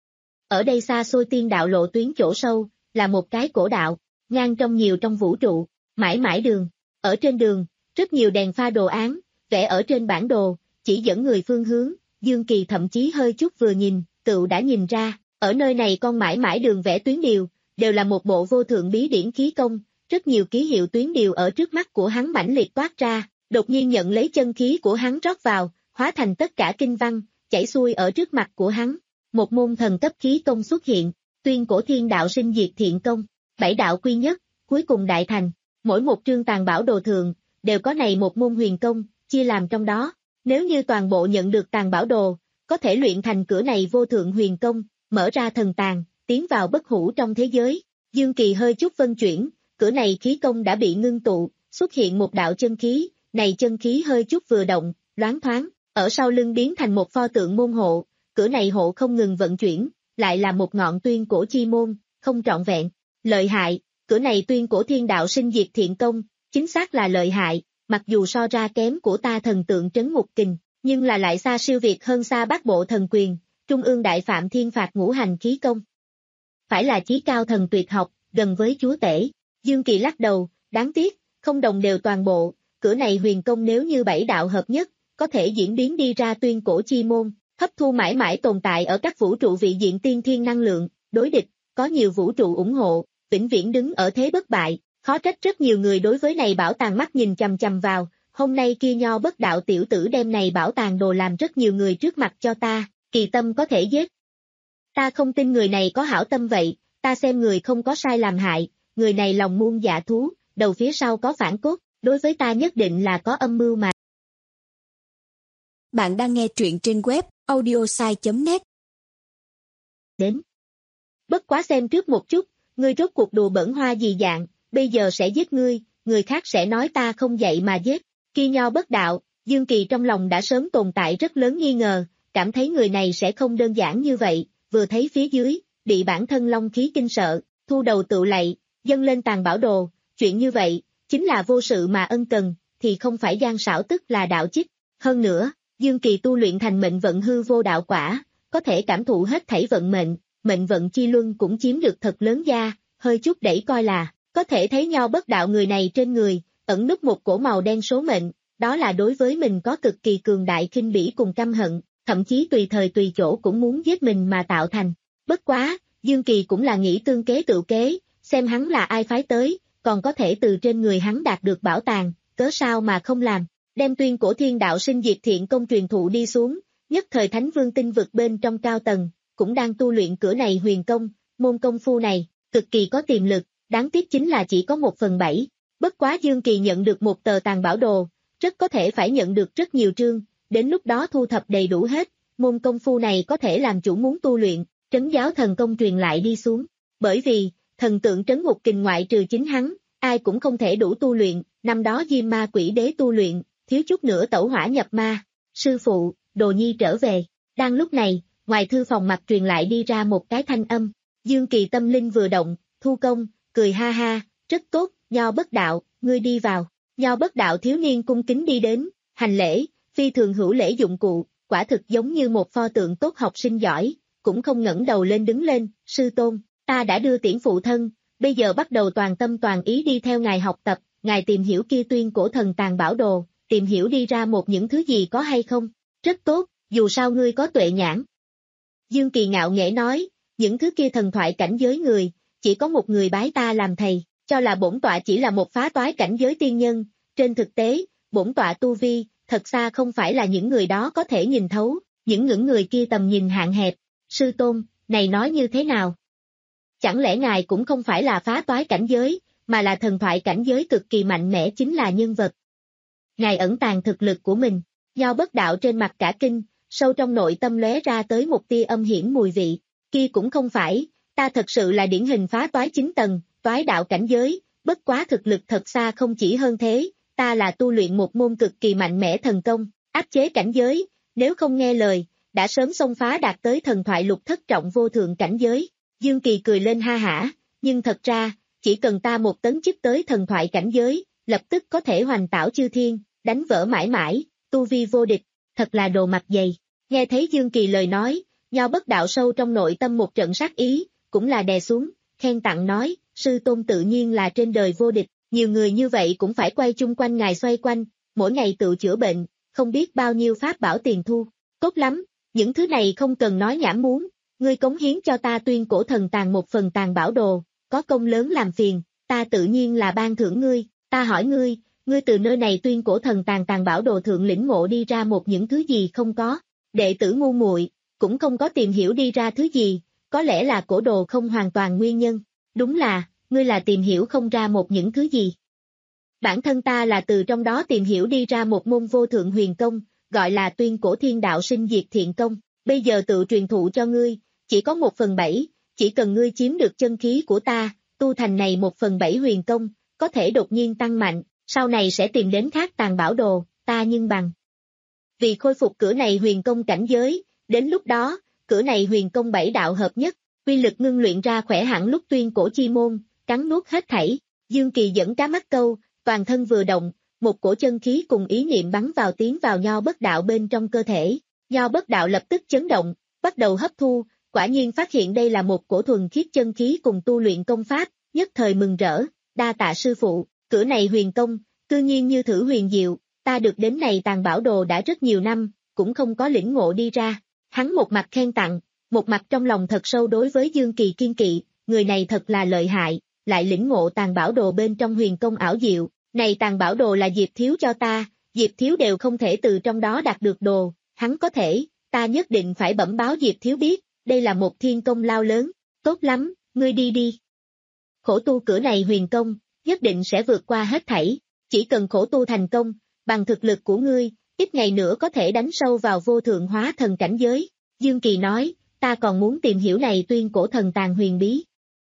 Ở đây xa xôi tiên đạo lộ tuyến chỗ sâu, là một cái cổ đạo, ngang trong nhiều trong vũ trụ, mãi mãi đường, ở trên đường, rất nhiều đèn pha đồ án, vẽ ở trên bản đồ, chỉ dẫn người phương hướng, Dương Kỳ thậm chí hơi chút vừa nhìn, tựu đã nhìn ra, ở nơi này con mãi mãi đường vẽ tuyến điều, đều là một bộ vô thượng bí điển khí công, rất nhiều ký hiệu tuyến điều ở trước mắt của hắn mãnh liệt toát ra, đột nhiên nhận lấy chân khí của hắn rót vào, hóa thành tất cả kinh văn, chảy xuôi ở trước mặt của hắn. Một môn thần cấp khí công xuất hiện, tuyên cổ thiên đạo sinh diệt thiện công, bảy đạo quy nhất, cuối cùng đại thành, mỗi một trương tàn bảo đồ thường, đều có này một môn huyền công, chia làm trong đó. Nếu như toàn bộ nhận được tàn bảo đồ, có thể luyện thành cửa này vô thượng huyền công, mở ra thần tàn, tiến vào bất hủ trong thế giới. Dương Kỳ hơi chút vân chuyển, cửa này khí công đã bị ngưng tụ, xuất hiện một đạo chân khí, này chân khí hơi chút vừa động, loáng thoáng, ở sau lưng biến thành một pho tượng môn hộ, cửa này hộ không ngừng vận chuyển, lại là một ngọn tuyên cổ chi môn, không trọn vẹn, lợi hại, cửa này tuyên cổ thiên đạo sinh diệt thiện công, chính xác là lợi hại, mặc dù so ra kém của ta thần tượng trấn ngục kình, nhưng là lại xa siêu việt hơn xa bát bộ thần quyền, trung ương đại phạm thiên phạt ngũ hành khí công. Phải là chí cao thần tuyệt học, gần với chúa tể. Dương Kỳ lắc đầu, đáng tiếc, không đồng đều toàn bộ, cửa này huyền công nếu như bảy đạo hợp nhất, có thể diễn biến đi ra tuyên cổ chi môn, hấp thu mãi mãi tồn tại ở các vũ trụ vị diện tiên thiên năng lượng, đối địch, có nhiều vũ trụ ủng hộ, vĩnh viễn đứng ở thế bất bại, khó trách rất nhiều người đối với này bảo tàng mắt nhìn chằm chằm vào, hôm nay kia Nho bất đạo tiểu tử đem này bảo tàng đồ làm rất nhiều người trước mặt cho ta, kỳ tâm có thể giết. Ta không tin người này có hảo tâm vậy, ta xem người không có sai làm hại, người này lòng muôn dạ thú, đầu phía sau có phản cốt, đối với ta nhất định là có âm mưu mà. Bạn đang nghe truyện trên web audiosai chấm net. Đến. Bất quá xem trước một chút, ngươi rốt cuộc đùa bẩn hoa gì dạng, bây giờ sẽ giết ngươi, người khác sẽ nói ta không dạy mà giết. Kia Nho Bất Đạo, Dương Kỳ trong lòng đã sớm tồn tại rất lớn nghi ngờ, cảm thấy người này sẽ không đơn giản như vậy, vừa thấy phía dưới, bị bản thân long khí kinh sợ, thu đầu tựu lạy, dâng lên tàn bảo đồ, chuyện như vậy, chính là vô sự mà ân cần, thì không phải gian xảo tức là đạo chích. Hơn nữa, Dương Kỳ tu luyện thành mệnh vận hư vô đạo quả, có thể cảm thụ hết thảy vận mệnh, mệnh vận chi luân cũng chiếm được thật lớn gia, hơi chút đẩy coi là, có thể thấy Nho Bất Đạo người này trên người, ẩn núp một cổ màu đen số mệnh, đó là đối với mình có cực kỳ cường đại khinh bỉ cùng căm hận, thậm chí tùy thời tùy chỗ cũng muốn giết mình mà tạo thành. Bất quá, Dương Kỳ cũng là nghĩ tương kế tự kế, xem hắn là ai phái tới, còn có thể từ trên người hắn đạt được bảo tàng, cớ sao mà không làm, đem tuyên cổ thiên đạo sinh diệt thiện công truyền thụ đi xuống, nhất thời Thánh Vương tinh vực bên trong cao tầng, cũng đang tu luyện cửa này huyền công, môn công phu này, cực kỳ có tiềm lực, đáng tiếc chính là chỉ có một phần bảy. Bất quá Dương Kỳ nhận được một tờ tàn bảo đồ, rất có thể phải nhận được rất nhiều chương, đến lúc đó thu thập đầy đủ hết, môn công phu này có thể làm chủ muốn tu luyện, trấn giáo thần công truyền lại đi xuống. Bởi vì, thần tượng trấn ngục kình ngoại trừ chính hắn, ai cũng không thể đủ tu luyện, năm đó Diêm Ma Quỷ Đế tu luyện, thiếu chút nữa tẩu hỏa nhập ma. Sư phụ, Đồ Nhi trở về. Đang lúc này, ngoài thư phòng mặt truyền lại đi ra một cái thanh âm. Dương Kỳ tâm linh vừa động, thu công, cười ha ha, rất tốt, Nho Bất Đạo, ngươi đi vào. Nho Bất Đạo thiếu niên cung kính đi đến, hành lễ, phi thường hữu lễ dụng cụ, quả thực giống như một pho tượng tốt học sinh giỏi, cũng không ngẩng đầu lên đứng lên, sư tôn, ta đã đưa tiễn phụ thân, bây giờ bắt đầu toàn tâm toàn ý đi theo ngài học tập, ngài tìm hiểu kia tuyên cổ thần tàng bảo đồ, tìm hiểu đi ra một những thứ gì có hay không, rất tốt, dù sao ngươi có tuệ nhãn. Dương Kỳ ngạo nghễ nói, những thứ kia thần thoại cảnh giới người, chỉ có một người bái ta làm thầy, cho là bổn tọa chỉ là một phá toái cảnh giới tiên nhân, trên thực tế, bổn tọa tu vi, thật xa không phải là những người đó có thể nhìn thấu, những những người kia tầm nhìn hạn hẹp. Sư tôn, này nói như thế nào? Chẳng lẽ ngài cũng không phải là phá toái cảnh giới, mà là thần thoại cảnh giới cực kỳ mạnh mẽ chính là nhân vật. Ngài ẩn tàng thực lực của mình, Nho Bất Đạo trên mặt cả kinh, sâu trong nội tâm lóe ra tới một tia âm hiểm mùi vị, kia cũng không phải, ta thật sự là điển hình phá toái chín tầng, toái đạo cảnh giới, bất quá thực lực thật xa không chỉ hơn thế, ta là tu luyện một môn cực kỳ mạnh mẽ thần công, áp chế cảnh giới, nếu không nghe lời, đã sớm xông phá đạt tới thần thoại lục thất trọng vô thượng cảnh giới. Dương Kỳ cười lên ha hả, nhưng thật ra, chỉ cần ta một tấn chức tới thần thoại cảnh giới, lập tức có thể hoành tảo chư thiên, đánh vỡ mãi mãi, tu vi vô địch, thật là đồ mặt dày. Nghe thấy Dương Kỳ lời nói, Nho Bất Đạo sâu trong nội tâm một trận sát ý, cũng là đè xuống, khen tặng nói, sư tôn tự nhiên là trên đời vô địch, nhiều người như vậy cũng phải quay chung quanh ngài xoay quanh, mỗi ngày tự chữa bệnh, không biết bao nhiêu pháp bảo tiền thu, tốt lắm, những thứ này không cần nói nhảm muốn, ngươi cống hiến cho ta tuyên cổ thần tàng một phần tàng bảo đồ, có công lớn làm phiền, ta tự nhiên là ban thưởng ngươi, ta hỏi ngươi, ngươi từ nơi này tuyên cổ thần tàng tàng bảo đồ thượng lĩnh ngộ đi ra một những thứ gì không có, đệ tử ngu muội cũng không có tìm hiểu đi ra thứ gì, có lẽ là cổ đồ không hoàn toàn nguyên nhân, đúng là, ngươi là tìm hiểu không ra một những thứ gì. Bản thân ta là từ trong đó tìm hiểu đi ra một môn vô thượng huyền công, gọi là tuyên cổ thiên đạo sinh diệt thiện công, bây giờ tự truyền thụ cho ngươi, chỉ có một phần bảy, chỉ cần ngươi chiếm được chân khí của ta, tu thành này một phần bảy huyền công, có thể đột nhiên tăng mạnh, sau này sẽ tìm đến khác tàng bảo đồ, ta nhưng bằng. Vì khôi phục cửa này huyền công cảnh giới, đến lúc đó, cửa này huyền công bảy đạo hợp nhất, quy lực ngưng luyện ra khỏe hẳn lúc tuyên cổ chi môn, cắn nuốt hết thảy, Dương Kỳ dẫn cá mắt câu, toàn thân vừa động, một cổ chân khí cùng ý niệm bắn vào tiến vào Nho Bất Đạo bên trong cơ thể, Nho Bất Đạo lập tức chấn động, bắt đầu hấp thu, quả nhiên phát hiện đây là một cổ thuần khiết chân khí cùng tu luyện công pháp, nhất thời mừng rỡ, đa tạ sư phụ, cửa này huyền công, cư nhiên như thử huyền diệu, ta được đến này tàng bảo đồ đã rất nhiều năm, cũng không có lĩnh ngộ đi ra, hắn một mặt khen tặng, một mặt trong lòng thật sâu đối với Dương Kỳ kiên kỵ, người này thật là lợi hại, lại lĩnh ngộ tàng bảo đồ bên trong huyền công ảo diệu, này tàng bảo đồ là Diệp Thiếu cho ta, Diệp Thiếu đều không thể từ trong đó đạt được đồ, hắn có thể, ta nhất định phải bẩm báo Diệp Thiếu biết, đây là một thiên công lao lớn, tốt lắm, ngươi đi đi. khổ tu cửa này huyền công, nhất định sẽ vượt qua hết thảy, chỉ cần khổ tu thành công, bằng thực lực của ngươi, ít ngày nữa có thể đánh sâu vào vô thượng hóa thần cảnh giới. Dương Kỳ nói, ta còn muốn tìm hiểu này tuyên cổ thần tàng huyền bí.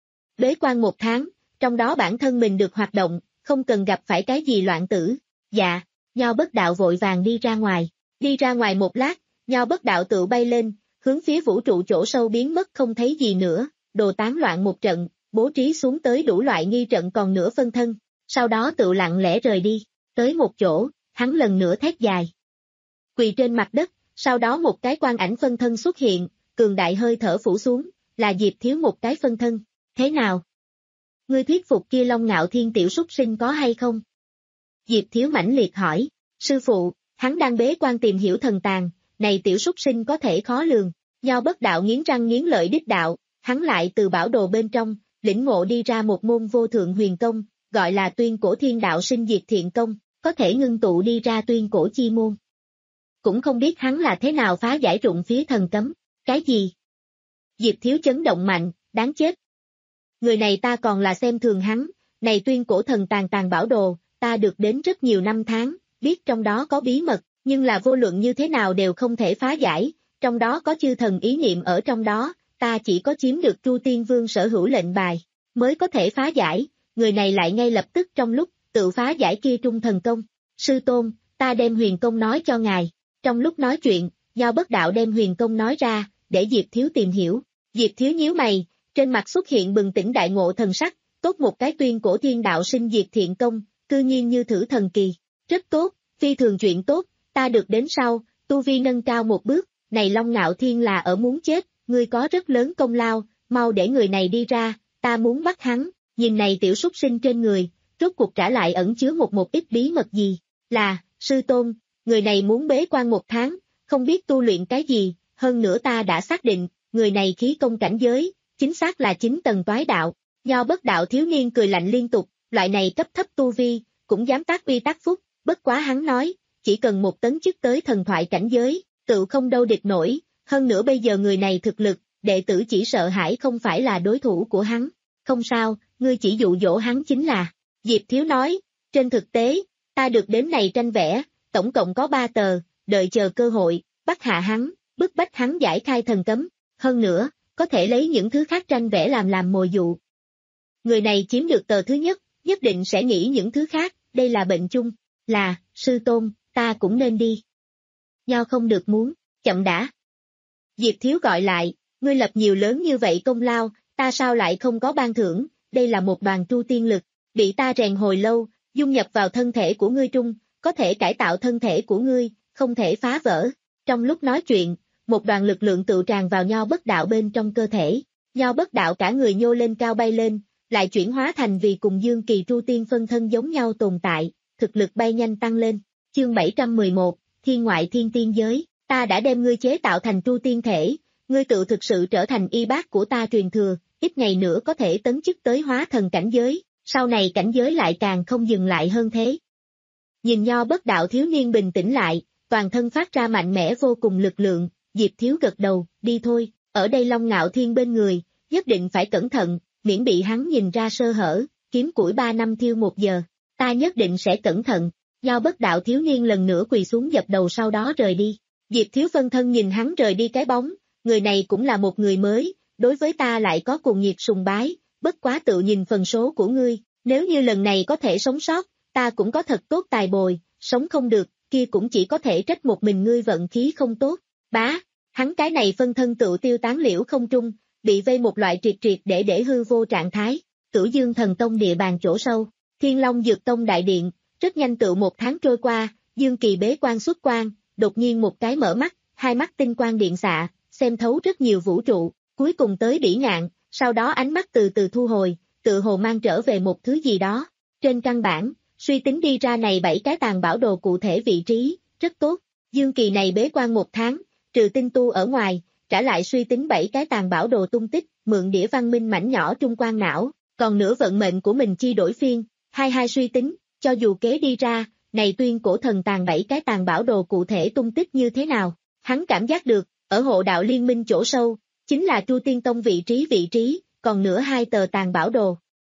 Bế quan một tháng, trong đó bản thân mình được hoạt động, không cần gặp phải cái gì loạn tử. Dạ, Nho Bất Đạo vội vàng đi ra ngoài, đi ra ngoài một lát, Nho Bất Đạo tự bay lên, hướng phía vũ trụ chỗ sâu biến mất không thấy gì nữa, đồ tán loạn một trận, bố trí xuống tới đủ loại nghi trận còn nửa phân thân, sau đó tự lặng lẽ rời đi, tới một chỗ, hắn lần nữa thét dài. Quỳ trên mặt đất, sau đó một cái quan ảnh phân thân xuất hiện, cường đại hơi thở phủ xuống, là Diệp Thiếu một cái phân thân, thế nào? Ngươi thuyết phục kia Long Ngạo Thiên tiểu súc sinh có hay không? Diệp Thiếu mãnh liệt hỏi, sư phụ, hắn đang bế quan tìm hiểu thần tàng, này tiểu súc sinh có thể khó lường. Nho Bất Đạo nghiến răng nghiến lợi đích đạo, hắn lại từ bảo đồ bên trong, lĩnh ngộ đi ra một môn vô thượng huyền công, gọi là tuyên cổ thiên đạo sinh diệt thiện công, có thể ngưng tụ đi ra tuyên cổ chi môn. Cũng không biết hắn là thế nào phá giải rụng phía thần cấm, cái gì? Diệp Thiếu chấn động mạnh, đáng chết. Người này ta còn là xem thường hắn, này tuyên cổ thần tàng tàng bảo đồ, ta được đến rất nhiều năm tháng, biết trong đó có bí mật, nhưng là vô luận như thế nào đều không thể phá giải, trong đó có chư thần ý niệm ở trong đó, ta chỉ có chiếm được Chu Tiên Vương sở hữu lệnh bài, mới có thể phá giải, người này lại ngay lập tức trong lúc tự phá giải kia trung thần công. Sư tôn, ta đem huyền công nói cho ngài. Trong lúc nói chuyện, Nho Bất Đạo đem huyền công nói ra, để Diệp Thiếu tìm hiểu. Diệp Thiếu nhíu mày, trên mặt xuất hiện bừng tỉnh đại ngộ thần sắc, tốt một cái tuyên cổ thiên đạo sinh diệt thiện công, cư nhiên như thử thần kỳ. Rất tốt, phi thường chuyện tốt, ta được đến sau, tu vi nâng cao một bước, này Long Ngạo Thiên là ở muốn chết, ngươi có rất lớn công lao, mau để người này đi ra, ta muốn bắt hắn, nhìn này tiểu súc sinh trên người, rốt cuộc trả lại ẩn chứa một một ít bí mật gì, là, sư tôn, người này muốn bế quan một tháng, không biết tu luyện cái gì, hơn nữa ta đã xác định, người này khí công cảnh giới, chính xác là chín tầng toái đạo. Nho Bất Đạo thiếu niên cười lạnh liên tục, loại này cấp thấp tu vi, cũng dám tác uy tác phúc, bất quá hắn nói, chỉ cần một tấn chức tới thần thoại cảnh giới, tự không đâu địch nổi, hơn nữa bây giờ người này thực lực, đệ tử chỉ sợ hãi không phải là đối thủ của hắn. Không sao, ngươi chỉ dụ dỗ hắn chính là. Diệp Thiếu nói, trên thực tế, ta được đến này tranh vẽ, tổng cộng có ba tờ, đợi chờ cơ hội, bắt hạ hắn, bức bách hắn giải khai thần cấm, hơn nữa, có thể lấy những thứ khác tranh vẽ làm làm mồi dụ. Người này chiếm được tờ thứ nhất, nhất định sẽ nghĩ những thứ khác, đây là bệnh chung, là, sư tôn, ta cũng nên đi. Nho không được muốn, chậm đã. Diệp Thiếu gọi lại, ngươi lập nhiều lớn như vậy công lao, ta sao lại không có ban thưởng, đây là một đoàn tru tiên lực, bị ta rèn hồi lâu, dung nhập vào thân thể của ngươi trung, có thể cải tạo thân thể của ngươi, không thể phá vỡ. Trong lúc nói chuyện, một đoàn lực lượng tự tràn vào Nho Bất Đạo bên trong cơ thể, Nho Bất Đạo cả người nhô lên cao bay lên, lại chuyển hóa thành vì cùng Dương Kỳ tru tiên phân thân giống nhau tồn tại, thực lực bay nhanh tăng lên. Chương bảy trăm mười một, Thiên ngoại thiên tiên giới, ta đã đem ngươi chế tạo thành tru tiên thể, ngươi tự thực sự trở thành y bác của ta truyền thừa, ít ngày nữa có thể tấn chức tới hóa thần cảnh giới, sau này cảnh giới lại càng không dừng lại hơn thế. Nhìn Nho Bất Đạo thiếu niên bình tĩnh lại, toàn thân phát ra mạnh mẽ vô cùng lực lượng, Diệp Thiếu gật đầu, đi thôi, ở đây Long Ngạo Thiên bên người, nhất định phải cẩn thận, miễn bị hắn nhìn ra sơ hở, kiếm củi ba năm thiêu một giờ, ta nhất định sẽ cẩn thận. Nho Bất Đạo thiếu niên lần nữa quỳ xuống dập đầu sau đó rời đi. Diệp Thiếu phân thân nhìn hắn rời đi cái bóng, người này cũng là một người mới, đối với ta lại có cuồng nhiệt sùng bái, bất quá tự nhìn phần số của ngươi, nếu như lần này có thể sống sót, ta cũng có thật tốt tài bồi, sống không được, kia cũng chỉ có thể trách một mình ngươi vận khí không tốt. Bá, hắn cái này phân thân tự tiêu tán liễu không trung, bị vây một loại triệt triệt để để hư vô trạng thái. Cửu Dương Thần Tông địa bàn chỗ sâu, Thiên Long Dược Tông đại điện, rất nhanh tự một tháng trôi qua, Dương Kỳ bế quan xuất quan, đột nhiên một cái mở mắt, hai mắt tinh quang điện xạ, xem thấu rất nhiều vũ trụ, cuối cùng tới Bỉ Ngạn, sau đó ánh mắt từ từ thu hồi, tự hồ mang trở về một thứ gì đó. Trên căn bản, suy tính đi ra này bảy cái tàng bảo đồ cụ thể vị trí, rất tốt. Dương Kỳ này bế quan một tháng, trừ tinh tu ở ngoài, trả lại suy tính bảy cái tàng bảo đồ tung tích, mượn đĩa văn minh mảnh nhỏ trung quan não, còn nửa vận mệnh của mình chi đổi phiên, hai hai suy tính, cho dù kế đi ra, này tuyên cổ thần tàng bảy cái tàng bảo đồ cụ thể tung tích như thế nào, hắn cảm giác được, ở hộ đạo liên minh chỗ sâu, chính là Chu Tiên Tông vị trí vị trí, còn nửa hai tờ tàng bảo đồ,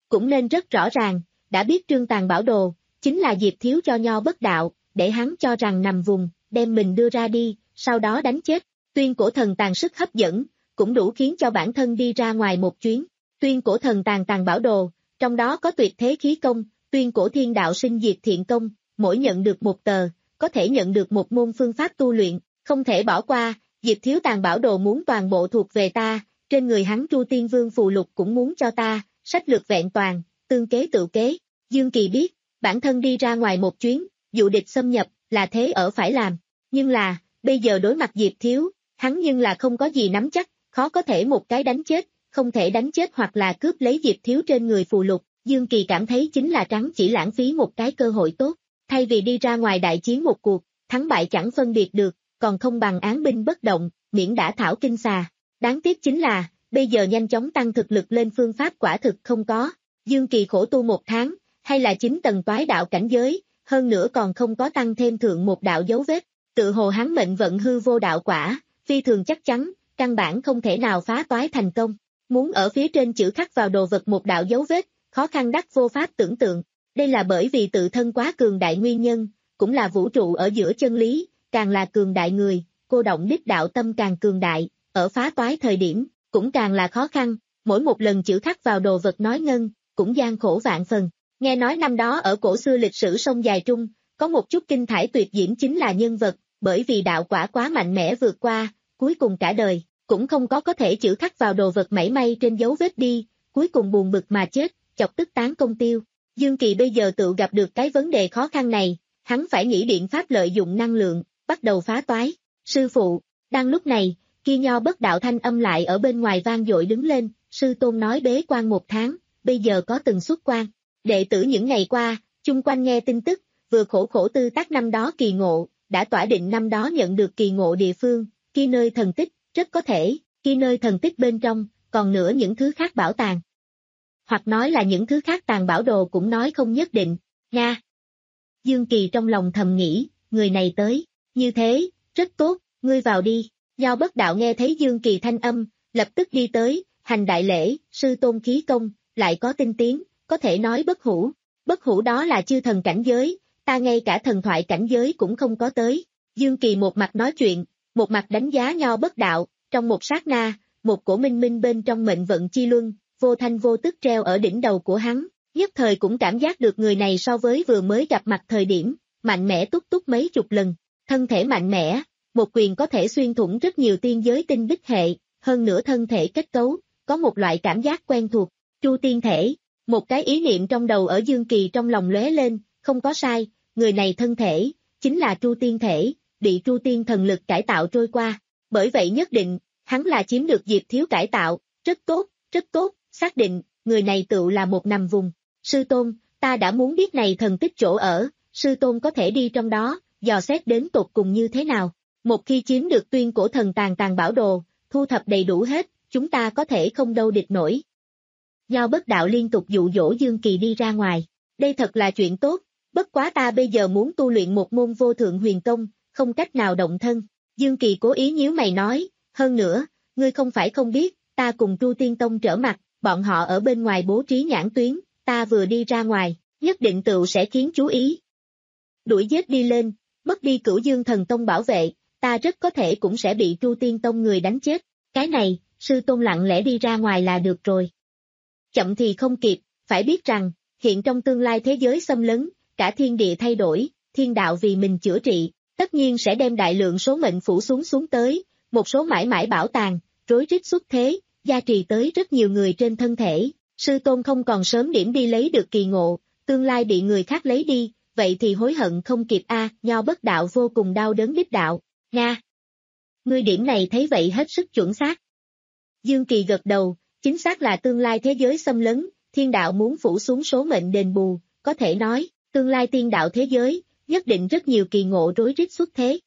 cũng nên rất rõ ràng, đã biết Trương Tàn bảo đồ, chính là Diệp Thiếu cho Nho Bất Đạo, để hắn cho rằng nằm vùng, đem mình đưa ra đi, sau đó đánh chết. Tuyên cổ thần tàn sức hấp dẫn, cũng đủ khiến cho bản thân đi ra ngoài một chuyến. Tuyên cổ thần tàn tàn bảo đồ, trong đó có tuyệt thế khí công, tuyên cổ thiên đạo sinh diệt thiện công, mỗi nhận được một tờ, có thể nhận được một môn phương pháp tu luyện, không thể bỏ qua. Diệp Thiếu tàn bảo đồ muốn toàn bộ thuộc về ta, trên người hắn Tru Tiên Vương phù lục cũng muốn cho ta, sách lược vẹn toàn, tương kế tự kế. Dương Kỳ biết, bản thân đi ra ngoài một chuyến, dụ địch xâm nhập, là thế ở phải làm. Nhưng là, bây giờ đối mặt Diệp Thiếu, hắn nhưng là không có gì nắm chắc, khó có thể một cái đánh chết, không thể đánh chết hoặc là cướp lấy Diệp Thiếu trên người phù lục. Dương Kỳ cảm thấy chính là trắng chỉ lãng phí một cái cơ hội tốt, thay vì đi ra ngoài đại chiến một cuộc, thắng bại chẳng phân biệt được, còn không bằng án binh bất động, miễn đã thảo kinh xà. Đáng tiếc chính là, bây giờ nhanh chóng tăng thực lực lên phương pháp quả thực không có. Dương Kỳ khổ tu một tháng, hay là chín tầng toái đạo cảnh giới, hơn nữa còn không có tăng thêm thượng một đạo dấu vết. Tự hồ hắn mệnh vận hư vô đạo quả, phi thường chắc chắn, căn bản không thể nào phá toái thành công. Muốn ở phía trên chữ khắc vào đồ vật một đạo dấu vết, khó khăn đắc vô pháp tưởng tượng. Đây là bởi vì tự thân quá cường đại nguyên nhân, cũng là vũ trụ ở giữa chân lý, càng là cường đại người, cô động đích đạo tâm càng cường đại, ở phá toái thời điểm, cũng càng là khó khăn, mỗi một lần chữ khắc vào đồ vật nói ngân, cũng gian khổ vạn phần. Nghe nói năm đó ở cổ xưa lịch sử sông dài trung, có một chút kinh thải tuyệt diễm chính là nhân vật, bởi vì đạo quả quá mạnh mẽ vượt qua, cuối cùng cả đời, cũng không có có thể chữ khắc vào đồ vật mảy may trên dấu vết đi, cuối cùng buồn bực mà chết, chọc tức tán công tiêu. Dương Kỳ bây giờ tự gặp được cái vấn đề khó khăn này, hắn phải nghĩ biện pháp lợi dụng năng lượng, bắt đầu phá toái. Sư phụ, đang lúc này, kia Nho Bất Đạo thanh âm lại ở bên ngoài vang dội đứng lên, sư tôn nói bế quan một tháng, bây giờ có từng xuất quan. Đệ tử những ngày qua, chung quanh nghe tin tức, vừa khổ khổ tư tác năm đó kỳ ngộ, đã tỏa định năm đó nhận được kỳ ngộ địa phương, kia nơi thần tích, rất có thể, kia nơi thần tích bên trong, còn nữa những thứ khác bảo tàng. Hoặc nói là những thứ khác tàng bảo đồ cũng nói không nhất định, nha. Dương Kỳ trong lòng thầm nghĩ, người này tới, như thế, rất tốt, ngươi vào đi. Nho Bất Đạo nghe thấy Dương Kỳ thanh âm, lập tức đi tới, hành đại lễ, sư tôn khí công, lại có tinh tiến, có thể nói bất hủ. Bất hủ đó là chư thần cảnh giới, ta ngay cả thần thoại cảnh giới cũng không có tới. Dương Kỳ một mặt nói chuyện, một mặt đánh giá Nho Bất Đạo, trong một sát na, một cổ minh minh bên trong mệnh vận chi luân, vô thanh vô tức treo ở đỉnh đầu của hắn, nhất thời cũng cảm giác được người này so với vừa mới gặp mặt thời điểm, mạnh mẽ túc túc mấy chục lần, thân thể mạnh mẽ, một quyền có thể xuyên thủng rất nhiều tiên giới tinh bích hệ, hơn nữa thân thể kết cấu, có một loại cảm giác quen thuộc, Tru Tiên thể, một cái ý niệm trong đầu ở Dương Kỳ trong lòng lóe lên, không có sai, người này thân thể, chính là Tru Tiên thể, bị Tru Tiên thần lực cải tạo trôi qua, bởi vậy nhất định, hắn là chiếm được Diệp Thiếu cải tạo, rất tốt, rất tốt, xác định, người này tựu là một nằm vùng. Sư tôn, ta đã muốn biết này thần tích chỗ ở, sư tôn có thể đi trong đó, dò xét đến tột cùng như thế nào. Một khi chiếm được tuyên cổ thần tàn tàn bảo đồ, thu thập đầy đủ hết, chúng ta có thể không đâu địch nổi. Nho Bất Đạo liên tục dụ dỗ Dương Kỳ đi ra ngoài, đây thật là chuyện tốt, bất quá ta bây giờ muốn tu luyện một môn vô thượng huyền công, không cách nào động thân. Dương Kỳ cố ý nhíu mày nói, hơn nữa, ngươi không phải không biết, ta cùng Tru Tiên Tông trở mặt, bọn họ ở bên ngoài bố trí nhãn tuyến, ta vừa đi ra ngoài, nhất định tựu sẽ khiến chú ý. Đuổi giết đi lên, mất đi Cửu Dương Thần Tông bảo vệ, ta rất có thể cũng sẽ bị Tru Tiên Tông người đánh chết, cái này, sư tôn lặng lẽ đi ra ngoài là được rồi. Chậm thì không kịp, phải biết rằng, hiện trong tương lai thế giới xâm lấn, cả thiên địa thay đổi, thiên đạo vì mình chữa trị, tất nhiên sẽ đem đại lượng số mệnh phủ xuống xuống tới, một số mãi mãi bảo tàng, rối rít xuất thế, gia trì tới rất nhiều người trên thân thể, sư tôn không còn sớm điểm đi lấy được kỳ ngộ, tương lai bị người khác lấy đi, vậy thì hối hận không kịp a. Nho Bất Đạo vô cùng đau đớn đích đạo, nha. Ngươi điểm này thấy vậy hết sức chuẩn xác. Dương Kỳ gật đầu, chính xác là tương lai thế giới xâm lấn, thiên đạo muốn phủ xuống số mệnh đền bù, có thể nói, tương lai tiên đạo thế giới, nhất định rất nhiều kỳ ngộ rối rít xuất thế.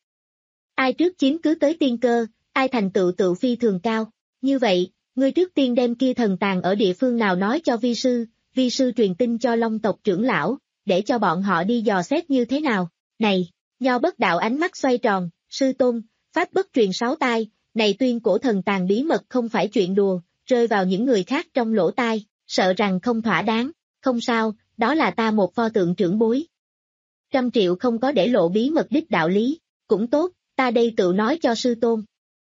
Ai trước chiếm cứ tới tiên cơ, ai thành tựu tự phi thường cao, như vậy, ngươi trước tiên đem kia thần tàng ở địa phương nào nói cho vi sư, vi sư truyền tin cho Long tộc trưởng lão, để cho bọn họ đi dò xét như thế nào. Này, Nho Bất Đạo ánh mắt xoay tròn, sư tôn, pháp bất truyền sáu tai, này tuyên cổ thần tàng bí mật không phải chuyện đùa, rơi vào những người khác trong lỗ tai, sợ rằng không thỏa đáng, không sao, đó là ta một pho tượng trưởng bối. Trăm triệu không có để lộ bí mật đích đạo lý, cũng tốt, ta đây tự nói cho sư tôn.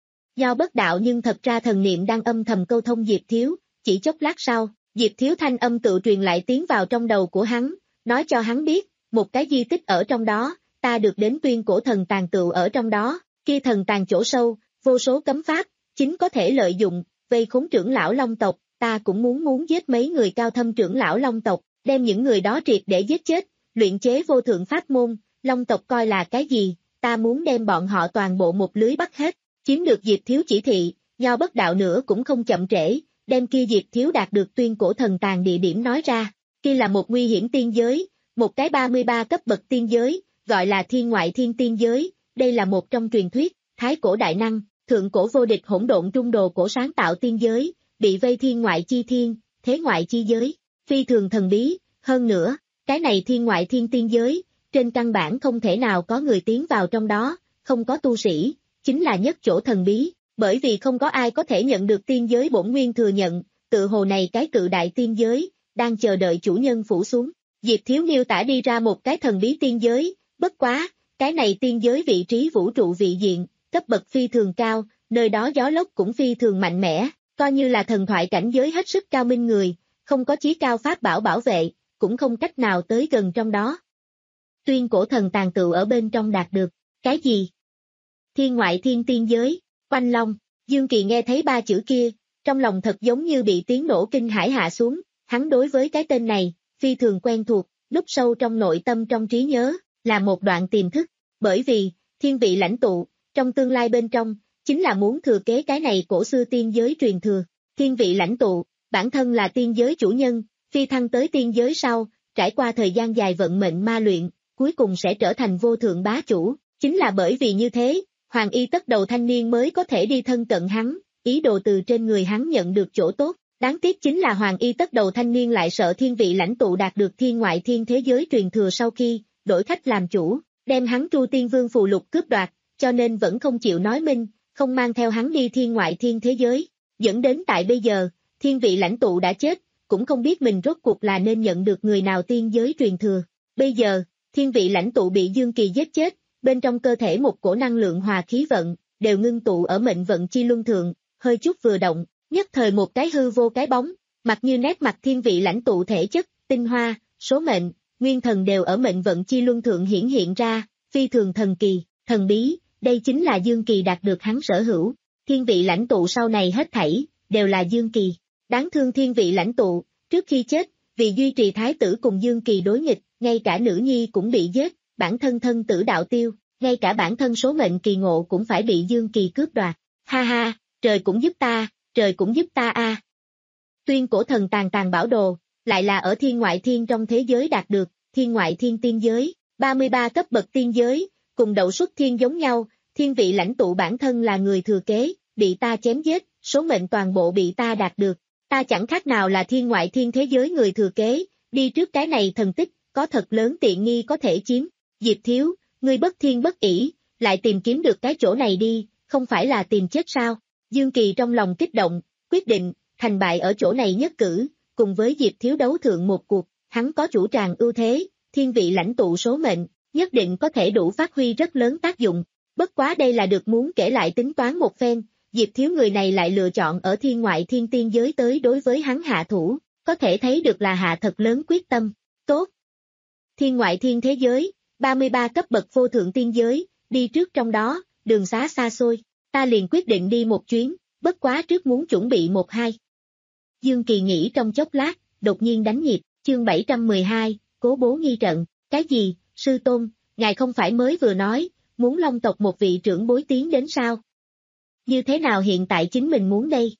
Do bất đạo nhưng thật ra thần niệm đang âm thầm câu thông Diệp Thiếu, chỉ chốc lát sau, Diệp Thiếu thanh âm tự truyền lại tiến vào trong đầu của hắn, nói cho hắn biết, một cái di tích ở trong đó, ta được đến tuyên cổ thần tàng tựu ở trong đó, kia thần tàng chỗ sâu, vô số cấm pháp, chính có thể lợi dụng, vây khốn trưởng lão Long tộc, ta cũng muốn muốn giết mấy người cao thâm trưởng lão Long tộc, đem những người đó triệt để giết chết, luyện chế vô thượng pháp môn, Long tộc coi là cái gì, ta muốn đem bọn họ toàn bộ một lưới bắt hết, chiếm được Diệp Thiếu chỉ thị, Nho bất đạo nữa cũng không chậm trễ, đem kia Diệp Thiếu đạt được tuyên cổ thần tàng địa điểm nói ra, kia là một nguy hiểm tiên giới, một cái ba mươi ba cấp bậc tiên giới, gọi là thiên ngoại thiên tiên giới, đây là một trong truyền thuyết, thái cổ đại năng, thượng cổ vô địch hỗn độn trung đồ cổ sáng tạo tiên giới, bị vây thiên ngoại chi thiên, thế ngoại chi giới, phi thường thần bí, hơn nữa, cái này thiên ngoại thiên tiên giới, trên căn bản không thể nào có người tiến vào trong đó, không có tu sĩ, chính là nhất chỗ thần bí, bởi vì không có ai có thể nhận được tiên giới bổn nguyên thừa nhận, tự hồ này cái cự đại tiên giới, đang chờ đợi chủ nhân phủ xuống. Diệp Thiếu miêu tả đi ra một cái thần bí tiên giới, bất quá, cái này tiên giới vị trí vũ trụ vị diện, cấp bậc phi thường cao, nơi đó gió lốc cũng phi thường mạnh mẽ, coi như là thần thoại cảnh giới hết sức cao minh người, không có chí cao pháp bảo bảo vệ, cũng không cách nào tới gần trong đó. Tuyên cổ thần tàng tựu ở bên trong đạt được, cái gì? Thiên ngoại thiên tiên giới, Oanh Long, Dương Kỳ nghe thấy ba chữ kia, trong lòng thật giống như bị tiếng nổ kinh hải hạ xuống, hắn đối với cái tên này, phi thường quen thuộc, lúc sâu trong nội tâm trong trí nhớ, là một đoạn tiềm thức, bởi vì, thiên vị lãnh tụ, trong tương lai bên trong, chính là muốn thừa kế cái này cổ xưa tiên giới truyền thừa, thiên vị lãnh tụ, bản thân là tiên giới chủ nhân, phi thăng tới tiên giới sau, trải qua thời gian dài vận mệnh ma luyện, cuối cùng sẽ trở thành vô thượng bá chủ, chính là bởi vì như thế, Hoàng Y Tất Đầu thanh niên mới có thể đi thân cận hắn, ý đồ từ trên người hắn nhận được chỗ tốt. Đáng tiếc chính là Hoàng Y Tất Đầu thanh niên lại sợ thiên vị lãnh tụ đạt được thiên ngoại thiên thế giới truyền thừa sau khi đổi khách làm chủ, đem hắn Tru Tiên Vương phù lục cướp đoạt, cho nên vẫn không chịu nói minh, không mang theo hắn đi thiên ngoại thiên thế giới, dẫn đến tại bây giờ, thiên vị lãnh tụ đã chết, cũng không biết mình rốt cuộc là nên nhận được người nào tiên giới truyền thừa. Bây giờ, thiên vị lãnh tụ bị Dương Kỳ giết chết, bên trong cơ thể một cổ năng lượng hòa khí vận, đều ngưng tụ ở mệnh vận chi luân thượng, hơi chút vừa động, nhất thời một cái hư vô cái bóng, mặt như nét mặt thiên vị lãnh tụ thể chất, tinh hoa, số mệnh, nguyên thần đều ở mệnh vận chi luân thượng hiển hiện ra, phi thường thần kỳ, thần bí, đây chính là Dương Kỳ đạt được hắn sở hữu, thiên vị lãnh tụ sau này hết thảy, đều là Dương Kỳ, đáng thương thiên vị lãnh tụ, trước khi chết, vì duy trì thái tử cùng Dương Kỳ đối nghịch, ngay cả nữ nhi cũng bị giết, bản thân thân tử đạo tiêu, ngay cả bản thân số mệnh kỳ ngộ cũng phải bị Dương Kỳ cướp đoạt, ha ha, trời cũng giúp ta, trời cũng giúp ta a. À. Tuyên cổ thần tàng tàng bảo đồ, lại là ở thiên ngoại thiên trong thế giới đạt được, thiên ngoại thiên tiên giới, ba mươi ba cấp bậc tiên giới, cùng đậu xuất thiên giống nhau, thiên vị lãnh tụ bản thân là người thừa kế, bị ta chém giết, số mệnh toàn bộ bị ta đạt được, ta chẳng khác nào là thiên ngoại thiên thế giới người thừa kế, đi trước cái này thần tích, có thật lớn tiện nghi có thể chiếm, Diệp Thiếu, ngươi bất thiên bất ỷ, lại tìm kiếm được cái chỗ này đi, không phải là tìm chết sao? Dương Kỳ trong lòng kích động, quyết định, thành bại ở chỗ này nhất cử, cùng với Diệp Thiếu đấu thượng một cuộc, hắn có chủ tràng ưu thế, thiên vị lãnh tụ số mệnh, nhất định có thể đủ phát huy rất lớn tác dụng, bất quá đây là được muốn kể lại tính toán một phen, Diệp Thiếu người này lại lựa chọn ở thiên ngoại thiên tiên giới tới đối với hắn hạ thủ, có thể thấy được là hạ thật lớn quyết tâm, tốt. Thiên ngoại thiên thế giới, ba mươi ba cấp bậc vô thượng tiên giới, đi trước trong đó, đường xá xa xôi, ta liền quyết định đi một chuyến, bất quá trước muốn chuẩn bị một hai. Dương Kỳ nghĩ trong chốc lát, đột nhiên đánh nhịp, chương bảy trăm mười hai, cố bố nghi trận, cái gì, sư tôn, ngài không phải mới vừa nói, muốn Long tộc một vị trưởng bối tiến đến sao? Như thế nào hiện tại chính mình muốn đây?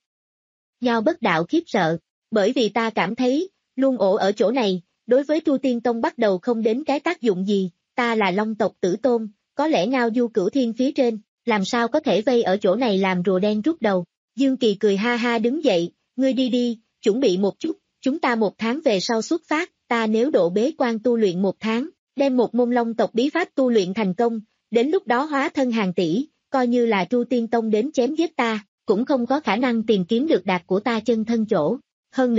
Nho bất đạo khiếp sợ, bởi vì ta cảm thấy, luôn ổ ở chỗ này, đối với Tru Tiên Tông bắt đầu không đến cái tác dụng gì, ta là Long tộc tử tôn, có lẽ ngao du cửu thiên phía trên, làm sao có thể vây ở chỗ này làm rùa đen rút đầu. Dương Kỳ cười ha ha đứng dậy, ngươi đi đi, chuẩn bị một chút, chúng ta một tháng về sau xuất phát, ta nếu độ bế quan tu luyện một tháng, đem một môn Long tộc bí pháp tu luyện thành công, đến lúc đó hóa thân hàng tỷ, coi như là Tru Tiên Tông đến chém giết ta, cũng không có khả năng tìm kiếm được đạt của ta chân thân chỗ. Hơn nữa,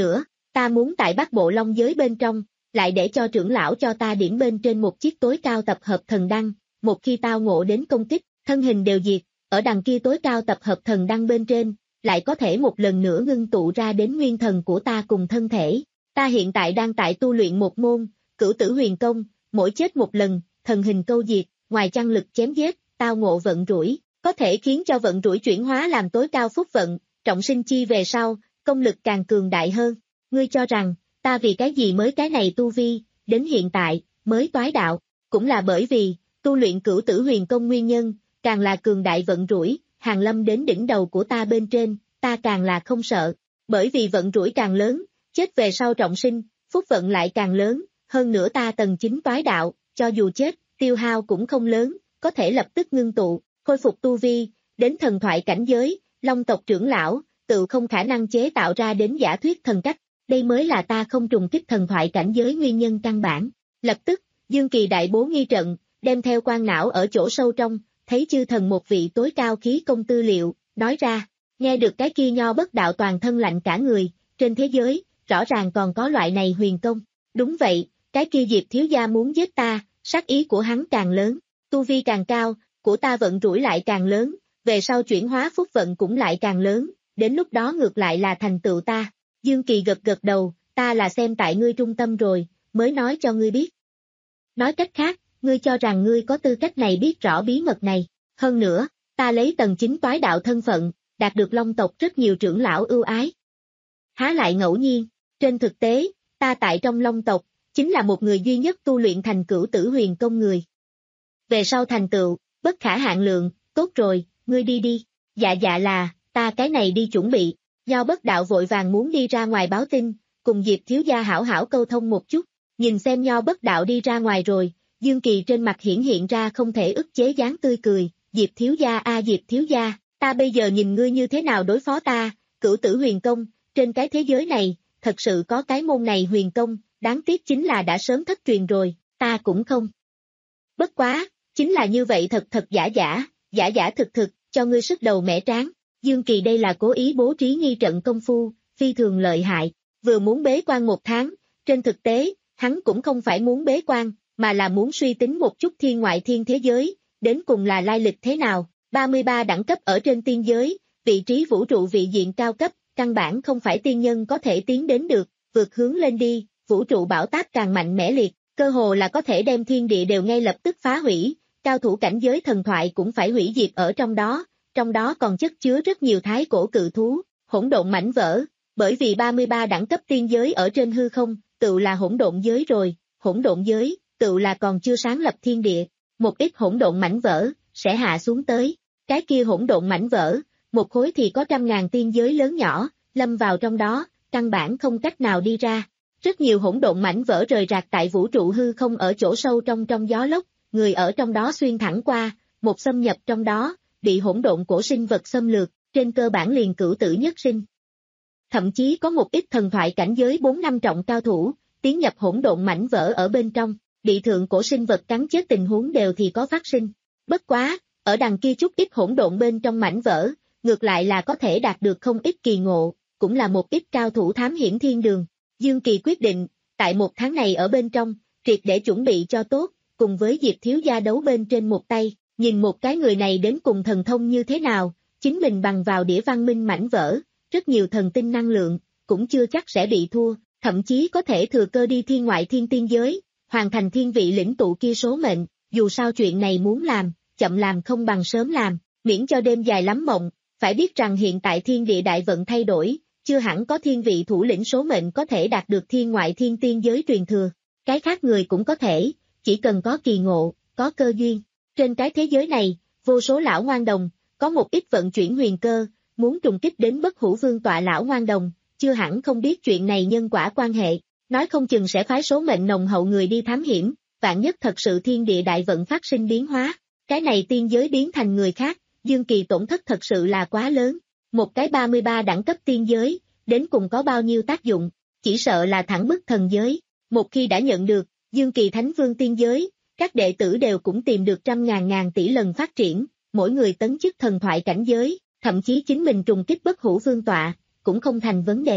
Ta muốn tại Bắc Bộ Long giới bên trong, lại để cho trưởng lão cho ta điểm bên trên một chiếc tối cao tập hợp thần đăng, một khi tao ngộ đến công kích, thân hình đều diệt, ở đằng kia tối cao tập hợp thần đăng bên trên, lại có thể một lần nữa ngưng tụ ra đến nguyên thần của ta cùng thân thể. Ta hiện tại đang tại tu luyện một môn, Cửu Tử Huyền Công, mỗi chết một lần, thần hình câu diệt, ngoài chăng lực chém giết, tao ngộ vận rủi, có thể khiến cho vận rủi chuyển hóa làm tối cao phúc vận, trọng sinh chi về sau, công lực càng cường đại hơn. Ngươi cho rằng, ta vì cái gì mới cái này tu vi, đến hiện tại, mới toái đạo, cũng là bởi vì, tu luyện Cửu Tử Huyền Công nguyên nhân, càng là cường đại vận rủi, hàng lâm đến đỉnh đầu của ta bên trên, ta càng là không sợ, bởi vì vận rủi càng lớn, chết về sau trọng sinh, phúc vận lại càng lớn, hơn nữa ta tầng chín toái đạo, cho dù chết, tiêu hao cũng không lớn, có thể lập tức ngưng tụ, khôi phục tu vi, đến thần thoại cảnh giới, Long tộc trưởng lão, tự không khả năng chế tạo ra đến giả thuyết thần cách, đây mới là ta không trùng kích thần thoại cảnh giới nguyên nhân căn bản. Lập tức, Dương Kỳ đại bố nghi trận, đem theo quan não ở chỗ sâu trong, thấy chư thần một vị tối cao khí công tư liệu, nói ra, nghe được cái kia Nho Bất Đạo toàn thân lạnh cả người, trên thế giới, rõ ràng còn có loại này huyền công. Đúng vậy, cái kia Diệp thiếu gia muốn giết ta, sát ý của hắn càng lớn, tu vi càng cao, của ta vận rủi lại càng lớn, về sau chuyển hóa phúc vận cũng lại càng lớn, đến lúc đó ngược lại là thành tựu ta. Dương Kỳ gật gật đầu, ta là xem tại ngươi trung tâm rồi, mới nói cho ngươi biết. Nói cách khác, ngươi cho rằng ngươi có tư cách này biết rõ bí mật này, hơn nữa, ta lấy tầng chín toái đạo thân phận, đạt được Long tộc rất nhiều trưởng lão ưu ái. Há lại ngẫu nhiên, trên thực tế, ta tại trong Long tộc, chính là một người duy nhất tu luyện thành Cửu Tử Huyền Công người. Về sau thành tựu, bất khả hạn lượng, tốt rồi, ngươi đi đi, dạ dạ là, ta cái này đi chuẩn bị. Nho Bất Đạo vội vàng muốn đi ra ngoài báo tin, cùng Diệp thiếu gia hảo hảo câu thông một chút, nhìn xem Nho Bất Đạo đi ra ngoài rồi, Dương Kỳ trên mặt hiển hiện ra không thể ức chế dáng tươi cười, Diệp thiếu gia a Diệp thiếu gia, ta bây giờ nhìn ngươi như thế nào đối phó ta, Cửu Tử Huyền Công, trên cái thế giới này, thật sự có cái môn này huyền công, đáng tiếc chính là đã sớm thất truyền rồi, ta cũng không. Bất quá, chính là như vậy thật thật giả giả, giả giả thực thực, cho ngươi sức đầu mẻ tráng. Dương Kỳ đây là cố ý bố trí nghi trận công phu, phi thường lợi hại, vừa muốn bế quan một tháng, trên thực tế, hắn cũng không phải muốn bế quan, mà là muốn suy tính một chút thiên ngoại thiên thế giới, đến cùng là lai lịch thế nào, ba mươi ba đẳng cấp ở trên tiên giới, vị trí vũ trụ vị diện cao cấp, căn bản không phải tiên nhân có thể tiến đến được, vượt hướng lên đi, vũ trụ bão táp càng mạnh mẽ liệt, cơ hồ là có thể đem thiên địa đều ngay lập tức phá hủy, cao thủ cảnh giới thần thoại cũng phải hủy diệt ở trong đó. Trong đó còn chất chứa rất nhiều thái cổ cự thú, hỗn độn mảnh vỡ, bởi vì ba mươi ba đẳng cấp tiên giới ở trên hư không, tự là hỗn độn giới rồi, hỗn độn giới, tự là còn chưa sáng lập thiên địa, một ít hỗn độn mảnh vỡ, sẽ hạ xuống tới, cái kia hỗn độn mảnh vỡ, một khối thì có trăm ngàn tiên giới lớn nhỏ, lâm vào trong đó, căn bản không cách nào đi ra, rất nhiều hỗn độn mảnh vỡ rời rạc tại vũ trụ hư không ở chỗ sâu trong trong gió lốc, người ở trong đó xuyên thẳng qua, một xâm nhập trong đó, bị hỗn độn cổ sinh vật xâm lược, trên cơ bản liền cửu tử nhất sinh. Thậm chí có một ít thần thoại cảnh giới bốn năm trọng cao thủ, tiến nhập hỗn độn mảnh vỡ ở bên trong, bị thượng cổ sinh vật cắn chết tình huống đều thì có phát sinh. Bất quá, ở đằng kia chút ít hỗn độn bên trong mảnh vỡ, ngược lại là có thể đạt được không ít kỳ ngộ, cũng là một ít cao thủ thám hiểm thiên đường. Dương Kỳ quyết định, tại một tháng này ở bên trong, triệt để chuẩn bị cho tốt, cùng với Diệp thiếu gia đấu bên trên một tay. Nhìn một cái người này đến cùng thần thông như thế nào, chính mình bằng vào đĩa văn minh mảnh vỡ, rất nhiều thần tinh năng lượng, cũng chưa chắc sẽ bị thua, thậm chí có thể thừa cơ đi thiên ngoại thiên tiên giới, hoàn thành thiên vị lĩnh tụ kia số mệnh, dù sao chuyện này muốn làm, chậm làm không bằng sớm làm, miễn cho đêm dài lắm mộng, phải biết rằng hiện tại thiên địa đại vận thay đổi, chưa hẳn có thiên vị thủ lĩnh số mệnh có thể đạt được thiên ngoại thiên tiên giới truyền thừa, cái khác người cũng có thể, chỉ cần có kỳ ngộ, có cơ duyên. Trên cái thế giới này, vô số lão ngoan đồng, có một ít vận chuyển huyền cơ, muốn trùng kích đến bất hủ vương tọa lão ngoan đồng, chưa hẳn không biết chuyện này nhân quả quan hệ, nói không chừng sẽ phái số mệnh nồng hậu người đi thám hiểm, vạn nhất thật sự thiên địa đại vận phát sinh biến hóa, cái này tiên giới biến thành người khác, Dương Kỳ tổn thất thật sự là quá lớn, một cái ba mươi ba đẳng cấp tiên giới, đến cùng có bao nhiêu tác dụng, chỉ sợ là thẳng bức thần giới, một khi đã nhận được, Dương Kỳ Thánh Vương tiên giới, các đệ tử đều cũng tìm được trăm ngàn ngàn tỷ lần phát triển, mỗi người tấn chức thần thoại cảnh giới, thậm chí chính mình trùng kích bất hủ vương tọa, cũng không thành vấn đề.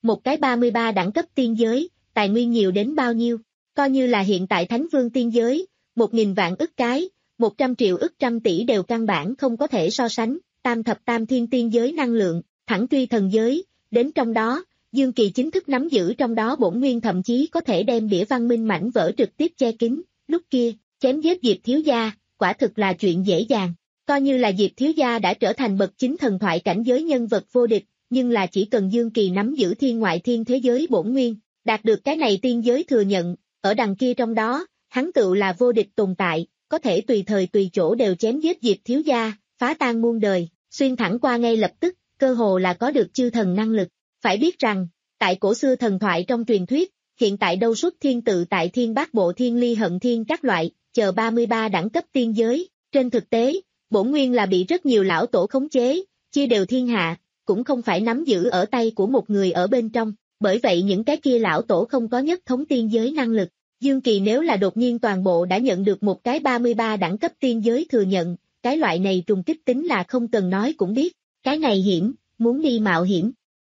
Một cái ba mươi ba đẳng cấp tiên giới, tài nguyên nhiều đến bao nhiêu? Coi như là hiện tại Thánh Vương tiên giới, một nghìn vạn ức cái, một trăm triệu ức trăm tỷ đều căn bản không có thể so sánh, tam thập tam thiên tiên giới năng lượng, thẳng truy thần giới, đến trong đó, Dương Kỳ chính thức nắm giữ trong đó bổn nguyên thậm chí có thể đem đĩa văn minh mảnh vỡ trực tiếp che kín, lúc kia, chém giết Diệp thiếu gia, quả thực là chuyện dễ dàng. Coi như là Diệp thiếu gia đã trở thành bậc chính thần thoại cảnh giới nhân vật vô địch, nhưng là chỉ cần Dương Kỳ nắm giữ thiên ngoại thiên thế giới bổn nguyên, đạt được cái này tiên giới thừa nhận, ở đằng kia trong đó, hắn tự là vô địch tồn tại, có thể tùy thời tùy chỗ đều chém giết Diệp thiếu gia, phá tan muôn đời, xuyên thẳng qua ngay lập tức, cơ hồ là có được chư thần năng lực. Phải biết rằng, tại cổ xưa thần thoại trong truyền thuyết, hiện tại đâu xuất thiên tự tại thiên bát bộ thiên ly hận thiên các loại, chờ ba mươi ba đẳng cấp tiên giới, trên thực tế, bổn nguyên là bị rất nhiều lão tổ khống chế, chia đều thiên hạ, cũng không phải nắm giữ ở tay của một người ở bên trong, bởi vậy những cái kia lão tổ không có nhất thống tiên giới năng lực. Dương Kỳ nếu là đột nhiên toàn bộ đã nhận được một cái ba mươi ba đẳng cấp tiên giới thừa nhận, cái loại này trùng kích tính là không cần nói cũng biết, cái này hiểm, muốn đi mạo hiểm.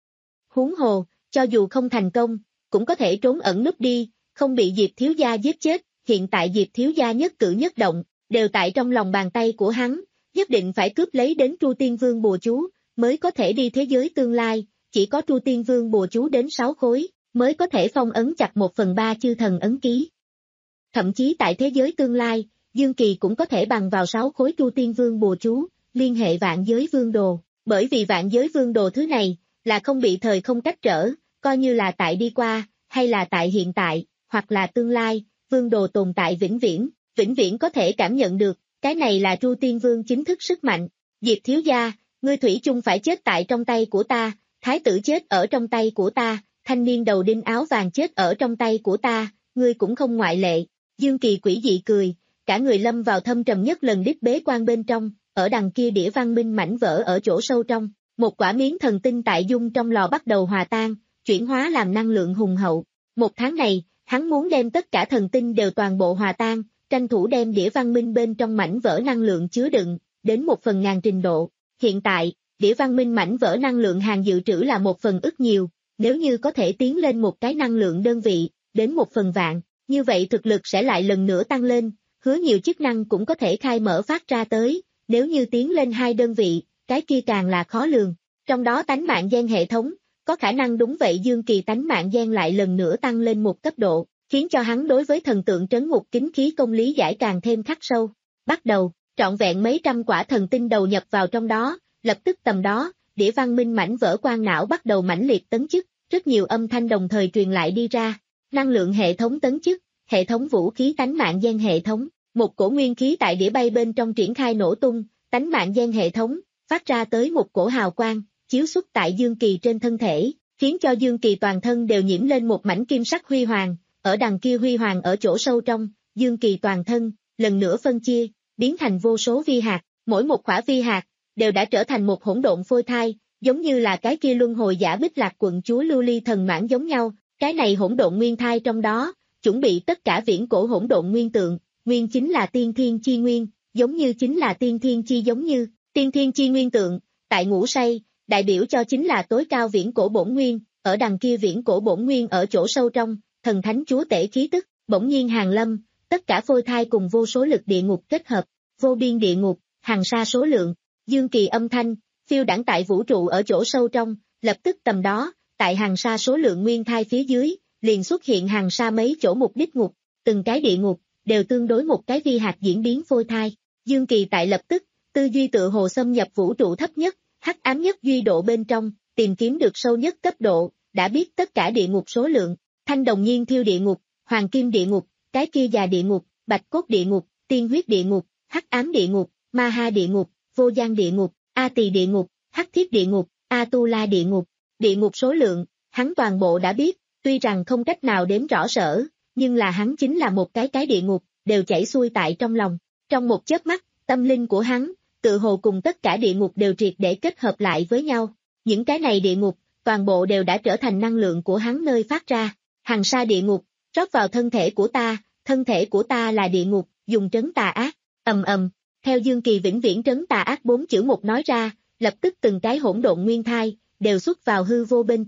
Huống hồ, cho dù không thành công, cũng có thể trốn ẩn núp đi, không bị Diệp thiếu gia giết chết, hiện tại Diệp thiếu gia nhất cử nhất động, đều tại trong lòng bàn tay của hắn, nhất định phải cướp lấy đến Tru Tiên Vương bùa chú, mới có thể đi thế giới tương lai, chỉ có Tru Tiên Vương bùa chú đến sáu khối, mới có thể phong ấn chặt một phần ba chư thần ấn ký. Thậm chí tại thế giới tương lai, Dương Kỳ cũng có thể bằng vào sáu khối Tru Tiên Vương bùa chú, liên hệ vạn giới vương đồ, bởi vì vạn giới vương đồ thứ này, là không bị thời không cách trở, coi như là tại đi qua, hay là tại hiện tại, hoặc là tương lai, vương đồ tồn tại vĩnh viễn, vĩnh viễn có thể cảm nhận được, cái này là Tru Tiên Vương chính thức sức mạnh. Diệp thiếu gia, ngươi thủy chung phải chết tại trong tay của ta, thái tử chết ở trong tay của ta, thanh niên đầu đinh áo vàng chết ở trong tay của ta, ngươi cũng không ngoại lệ. Dương Kỳ quỷ dị cười, cả người lâm vào thâm trầm nhất lần đích bế quan bên trong, ở đằng kia đĩa văn minh mảnh vỡ ở chỗ sâu trong, một quả miếng thần tinh tại dung trong lò bắt đầu hòa tan, chuyển hóa làm năng lượng hùng hậu. Một tháng này, hắn muốn đem tất cả thần tinh đều toàn bộ hòa tan, tranh thủ đem đĩa văn minh bên trong mảnh vỡ năng lượng chứa đựng, đến một phần ngàn trình độ. Hiện tại, đĩa văn minh mảnh vỡ năng lượng hàng dự trữ là một phần ức nhiều, nếu như có thể tiến lên một cái năng lượng đơn vị, đến một phần vạn, như vậy thực lực sẽ lại lần nữa tăng lên, hứa nhiều chức năng cũng có thể khai mở phát ra tới, nếu như tiến lên hai đơn vị, cái kia càng là khó lường. Trong đó tánh mạng gen hệ thống, có khả năng đúng vậy Dương Kỳ tánh mạng gen lại lần nữa tăng lên một cấp độ, khiến cho hắn đối với thần tượng trấn ngục kính khí công lý giải càng thêm khắc sâu. Bắt đầu, trọn vẹn mấy trăm quả thần tinh đầu nhập vào trong đó, lập tức tầm đó, đĩa văn minh mảnh vỡ quang não bắt đầu mãnh liệt tấn chức, rất nhiều âm thanh đồng thời truyền lại đi ra. Năng lượng hệ thống tấn chức, hệ thống vũ khí tánh mạng gen hệ thống, một cổ nguyên khí tại đĩa bay bên trong triển khai nổ tung, tánh mạng gen hệ thống, phát ra tới một cổ hào quang, chiếu xuất tại Dương Kỳ trên thân thể, khiến cho Dương Kỳ toàn thân đều nhiễm lên một mảnh kim sắc huy hoàng, ở đằng kia huy hoàng ở chỗ sâu trong, Dương Kỳ toàn thân, lần nữa phân chia, biến thành vô số vi hạt, mỗi một khỏa vi hạt, đều đã trở thành một hỗn độn phôi thai, giống như là cái kia luân hồi giả Bích Lạc quận chúa Lưu Ly thần mãn giống nhau, cái này hỗn độn nguyên thai trong đó, chuẩn bị tất cả viễn cổ hỗn độn nguyên tượng, nguyên chính là tiên thiên chi nguyên, giống như chính là tiên thiên chi giống như, tiên thiên chi nguyên tượng, tại ngủ say, đại biểu cho chính là tối cao viễn cổ bổn nguyên, ở đằng kia viễn cổ bổn nguyên ở chỗ sâu trong, thần thánh chúa tể khí tức, bỗng nhiên hàng lâm, tất cả phôi thai cùng vô số lực địa ngục kết hợp, vô biên địa ngục, hàng sa số lượng, Dương Kỳ âm thanh, phiêu đãng tại vũ trụ ở chỗ sâu trong, lập tức tầm đó, tại hàng sa số lượng nguyên thai phía dưới, liền xuất hiện hàng sa mấy chỗ mục đích ngục, từng cái địa ngục, đều tương đối một cái vi hạt diễn biến phôi thai. Dương Kỳ tại lập tức, tư duy tựa hồ xâm nhập vũ trụ thấp nhất, hắc ám nhất duy độ bên trong, tìm kiếm được sâu nhất cấp độ, đã biết tất cả địa ngục số lượng, thanh đồng nhiên thiêu địa ngục, hoàng kim địa ngục, cái kia già địa ngục, bạch cốt địa ngục, tiên huyết địa ngục, hắc ám địa ngục, ma ha địa ngục, vô gian địa ngục, a tỳ địa ngục, hắc thiết địa ngục, a tu la địa ngục, địa ngục số lượng, hắn toàn bộ đã biết, tuy rằng không cách nào đếm rõ sở, nhưng là hắn chính là một cái cái địa ngục, đều chảy xuôi tại trong lòng. Trong một chớp mắt, tâm linh của hắn, tự hồ cùng tất cả địa ngục đều triệt để kết hợp lại với nhau. Những cái này địa ngục, toàn bộ đều đã trở thành năng lượng của hắn nơi phát ra. Hằng sa địa ngục, rót vào thân thể của ta, thân thể của ta là địa ngục, dùng trấn tà ác, ầm ầm. Theo Dương Kỳ vĩnh viễn trấn tà ác bốn chữ một nói ra, lập tức từng cái hỗn độn nguyên thai, đều xuất vào hư vô bên trong,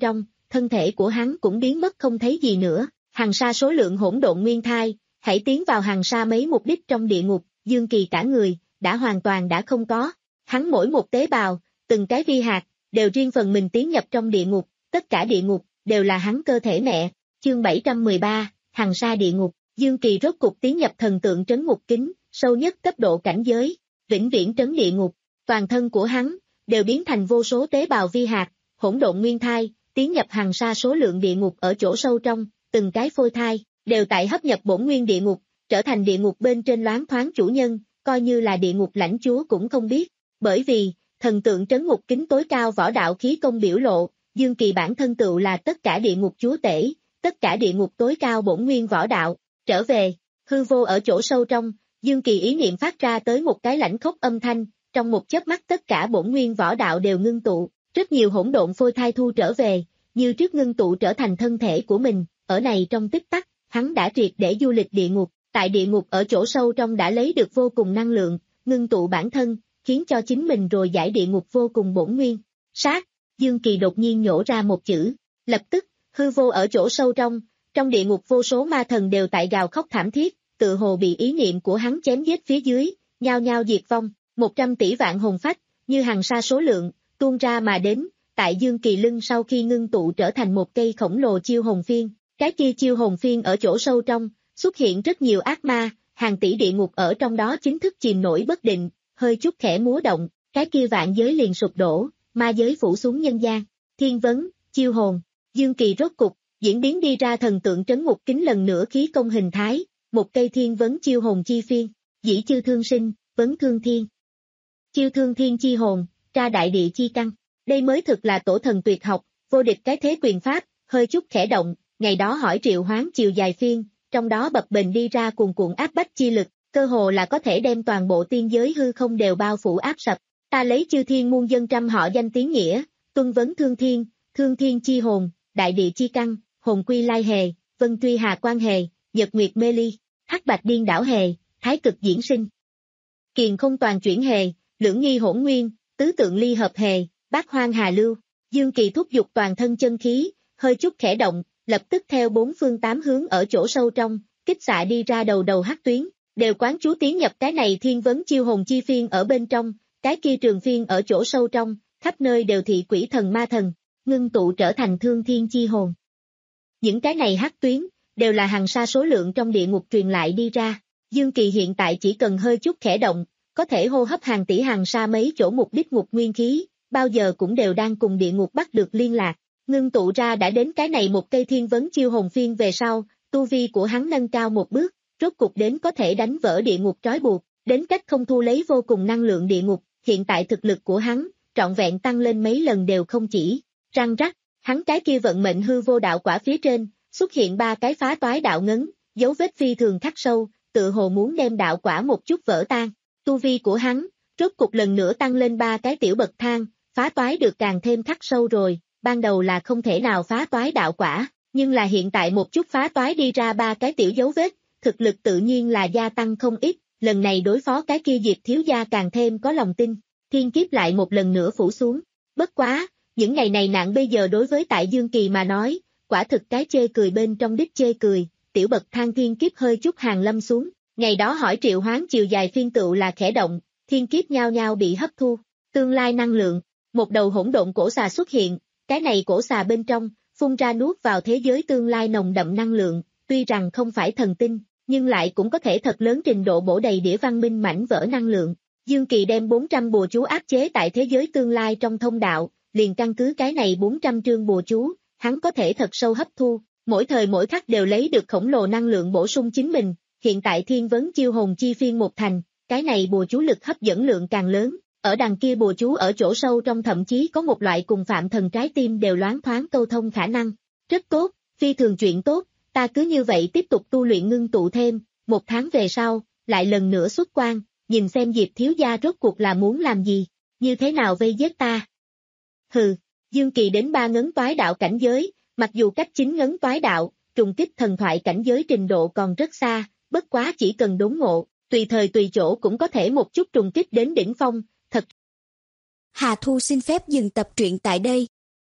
thân thể của hắn cũng biến mất không thấy gì nữa. Hằng sa số lượng hỗn độn nguyên thai, hãy tiến vào hằng sa mấy mục đích trong địa ngục, Dương Kỳ cả người, đã hoàn toàn đã không có. Hắn mỗi một tế bào, từng cái vi hạt, đều riêng phần mình tiến nhập trong địa ngục, tất cả địa ngục, đều là hắn cơ thể mẹ. Chương bảy trăm mười ba, hằng sa địa ngục, Dương Kỳ rốt cục tiến nhập thần tượng trấn ngục kính, sâu nhất cấp độ cảnh giới, vĩnh viễn trấn địa ngục. Toàn thân của hắn, đều biến thành vô số tế bào vi hạt, hỗn độn nguyên thai, tiến nhập hằng sa số lượng địa ngục ở chỗ sâu trong, từng cái phôi thai, đều tại hấp nhập bổn nguyên địa ngục, trở thành địa ngục bên trên loáng thoáng chủ nhân, coi như là địa ngục lãnh chúa cũng không biết. Bởi vì, thần tượng trấn ngục kính tối cao võ đạo khí công biểu lộ, Dương Kỳ bản thân tựu là tất cả địa ngục chúa tể, tất cả địa ngục tối cao bổn nguyên võ đạo. Trở về, hư vô ở chỗ sâu trong, Dương Kỳ ý niệm phát ra tới một cái lãnh khốc âm thanh, trong một chớp mắt tất cả bổn nguyên võ đạo đều ngưng tụ, rất nhiều hỗn độn phôi thai thu trở về, như trước ngưng tụ trở thành thân thể của mình, ở này trong tích tắc, hắn đã triệt để du lịch địa ngục, tại địa ngục ở chỗ sâu trong đã lấy được vô cùng năng lượng, ngưng tụ bản thân, khiến cho chính mình rồi giải địa ngục vô cùng bổn nguyên. Sát, Dương Kỳ đột nhiên nhổ ra một chữ, lập tức, hư vô ở chỗ sâu trong, trong địa ngục vô số ma thần đều tại gào khóc thảm thiết, tự hồ bị ý niệm của hắn chém giết phía dưới, nhao nhao diệt vong, một trăm tỷ vạn hồn phách, như hằng sa số lượng, tuôn ra mà đến, tại Dương Kỳ lưng sau khi ngưng tụ trở thành một cây khổng lồ chiêu hồn phiên, cái kia chiêu hồn phiên ở chỗ sâu trong, xuất hiện rất nhiều ác ma, hàng tỷ địa ngục ở trong đó chính thức chìm nổi bất định, hơi chút khẽ múa động, cái kia vạn giới liền sụp đổ, ma giới phủ xuống nhân gian. Thiên vấn, chiêu hồn, Dương Kỳ rốt cục, diễn biến đi ra thần tượng trấn ngục kính lần nữa khí công hình thái, một cây thiên vấn chiêu hồn chi phiên, dĩ chư thương sinh, vấn thương thiên. Chiêu thương thiên chi hồn, tra đại địa chi căn, đây mới thực là tổ thần tuyệt học, vô địch cái thế quyền pháp, hơi chút khẽ động, ngày đó hỏi triệu hoán chiều dài phiên, trong đó bập bềnh đi ra cuồn cuộn áp bách chi lực, cơ hồ là có thể đem toàn bộ tiên giới hư không đều bao phủ áp sập. Ta lấy chư thiên muôn dân trăm họ danh tiếng nghĩa, tuân vấn thương thiên, thương thiên chi hồn, đại địa chi căn, hồn quy lai hề, vân tuy hà quan hề, nhật nguyệt mê ly, hắc bạch điên đảo hề, thái cực diễn sinh. Kiền không toàn chuyển hề, lưỡng nghi hỗn nguyên, tứ tượng ly hợp hề, bát hoang hà lưu. Dương Kỳ thúc giục toàn thân chân khí, hơi chút khẽ động, lập tức theo bốn phương tám hướng ở chỗ sâu trong, kích xạ đi ra đầu đầu hắc tuyến, đều quán chú tiến nhập cái này thiên vấn chiêu hồn chi phiên ở bên trong, cái kia trường phiên ở chỗ sâu trong, khắp nơi đều thị quỷ thần ma thần, ngưng tụ trở thành thương thiên chi hồn. Những cái này hắc tuyến, đều là hằng sa số lượng trong địa ngục truyền lại đi ra. Dương Kỳ hiện tại chỉ cần hơi chút khẽ động, có thể hô hấp hàng tỷ hàng sa mấy chỗ mục đích ngục nguyên khí, bao giờ cũng đều đang cùng địa ngục bắt được liên lạc. Ngưng tụ ra đã đến cái này một cây thiên vấn chiêu hồn phiên về sau, tu vi của hắn nâng cao một bước, rốt cục đến có thể đánh vỡ địa ngục trói buộc, đến cách không thu lấy vô cùng năng lượng địa ngục, hiện tại thực lực của hắn, trọn vẹn tăng lên mấy lần đều không chỉ. Răng rắc, hắn cái kia vận mệnh hư vô đạo quả phía trên, xuất hiện ba cái phá toái đạo ngấn, dấu vết phi thường khắc sâu, tự hồ muốn đem đạo quả một chút vỡ tan. Tu vi của hắn, rốt cục lần nữa tăng lên ba cái tiểu bậc thang, phá toái được càng thêm khắc sâu rồi, ban đầu là không thể nào phá toái đạo quả, nhưng là hiện tại một chút phá toái đi ra ba cái tiểu dấu vết, thực lực tự nhiên là gia tăng không ít, lần này đối phó cái kia Diệp thiếu gia càng thêm có lòng tin, thiên kiếp lại một lần nữa phủ xuống. Bất quá, những ngày này nạn bây giờ đối với tại Dương Kỳ mà nói, quả thực cái chê cười bên trong đích chê cười, tiểu bậc thang thiên kiếp hơi chút hàng lâm xuống, ngày đó hỏi triệu hoán chiều dài phiên tựu là khẽ động, thiên kiếp nhao nhao bị hấp thu, tương lai năng lượng, một đầu hỗn độn cổ xà xuất hiện, cái này cổ xà bên trong, phun ra nuốt vào thế giới tương lai nồng đậm năng lượng, tuy rằng không phải thần tinh, nhưng lại cũng có thể thật lớn trình độ bổ đầy đĩa văn minh mảnh vỡ năng lượng. Dương Kỳ đem bốn trăm bùa chú áp chế tại thế giới tương lai trong thông đạo, liền căn cứ cái này bốn trăm trương bùa chú, hắn có thể thật sâu hấp thu, mỗi thời mỗi khắc đều lấy được khổng lồ năng lượng bổ sung chính mình, hiện tại thiên vấn chiêu hồn chi phiên một thành, cái này bùa chú lực hấp dẫn lượng càng lớn, ở đằng kia bùa chú ở chỗ sâu trong thậm chí có một loại cùng phạm thần trái tim đều loáng thoáng câu thông khả năng, rất tốt, phi thường chuyện tốt, ta cứ như vậy tiếp tục tu luyện ngưng tụ thêm, một tháng về sau, lại lần nữa xuất quan, nhìn xem Diệp thiếu gia rốt cuộc là muốn làm gì, như thế nào vây giết ta. Hừ, Dương Kỳ đến ba ngấn toái đạo cảnh giới, mặc dù cách chín ngấn toái đạo, trùng kích thần thoại cảnh giới trình độ còn rất xa, bất quá chỉ cần đốn ngộ, tùy thời tùy chỗ cũng có thể một chút trùng kích đến đỉnh phong, thật. Hà Thu xin phép dừng tập truyện tại đây.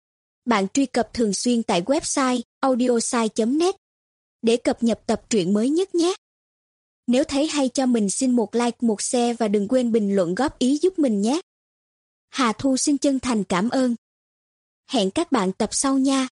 bạn truy cập thường xuyên tại website audiosai chấm net để cập nhật tập truyện mới nhất nhé. Nếu thấy hay cho mình xin một like, một share và đừng quên bình luận góp ý giúp mình nhé. Hà Thu xin chân thành cảm ơn. Hẹn các bạn tập sau nha.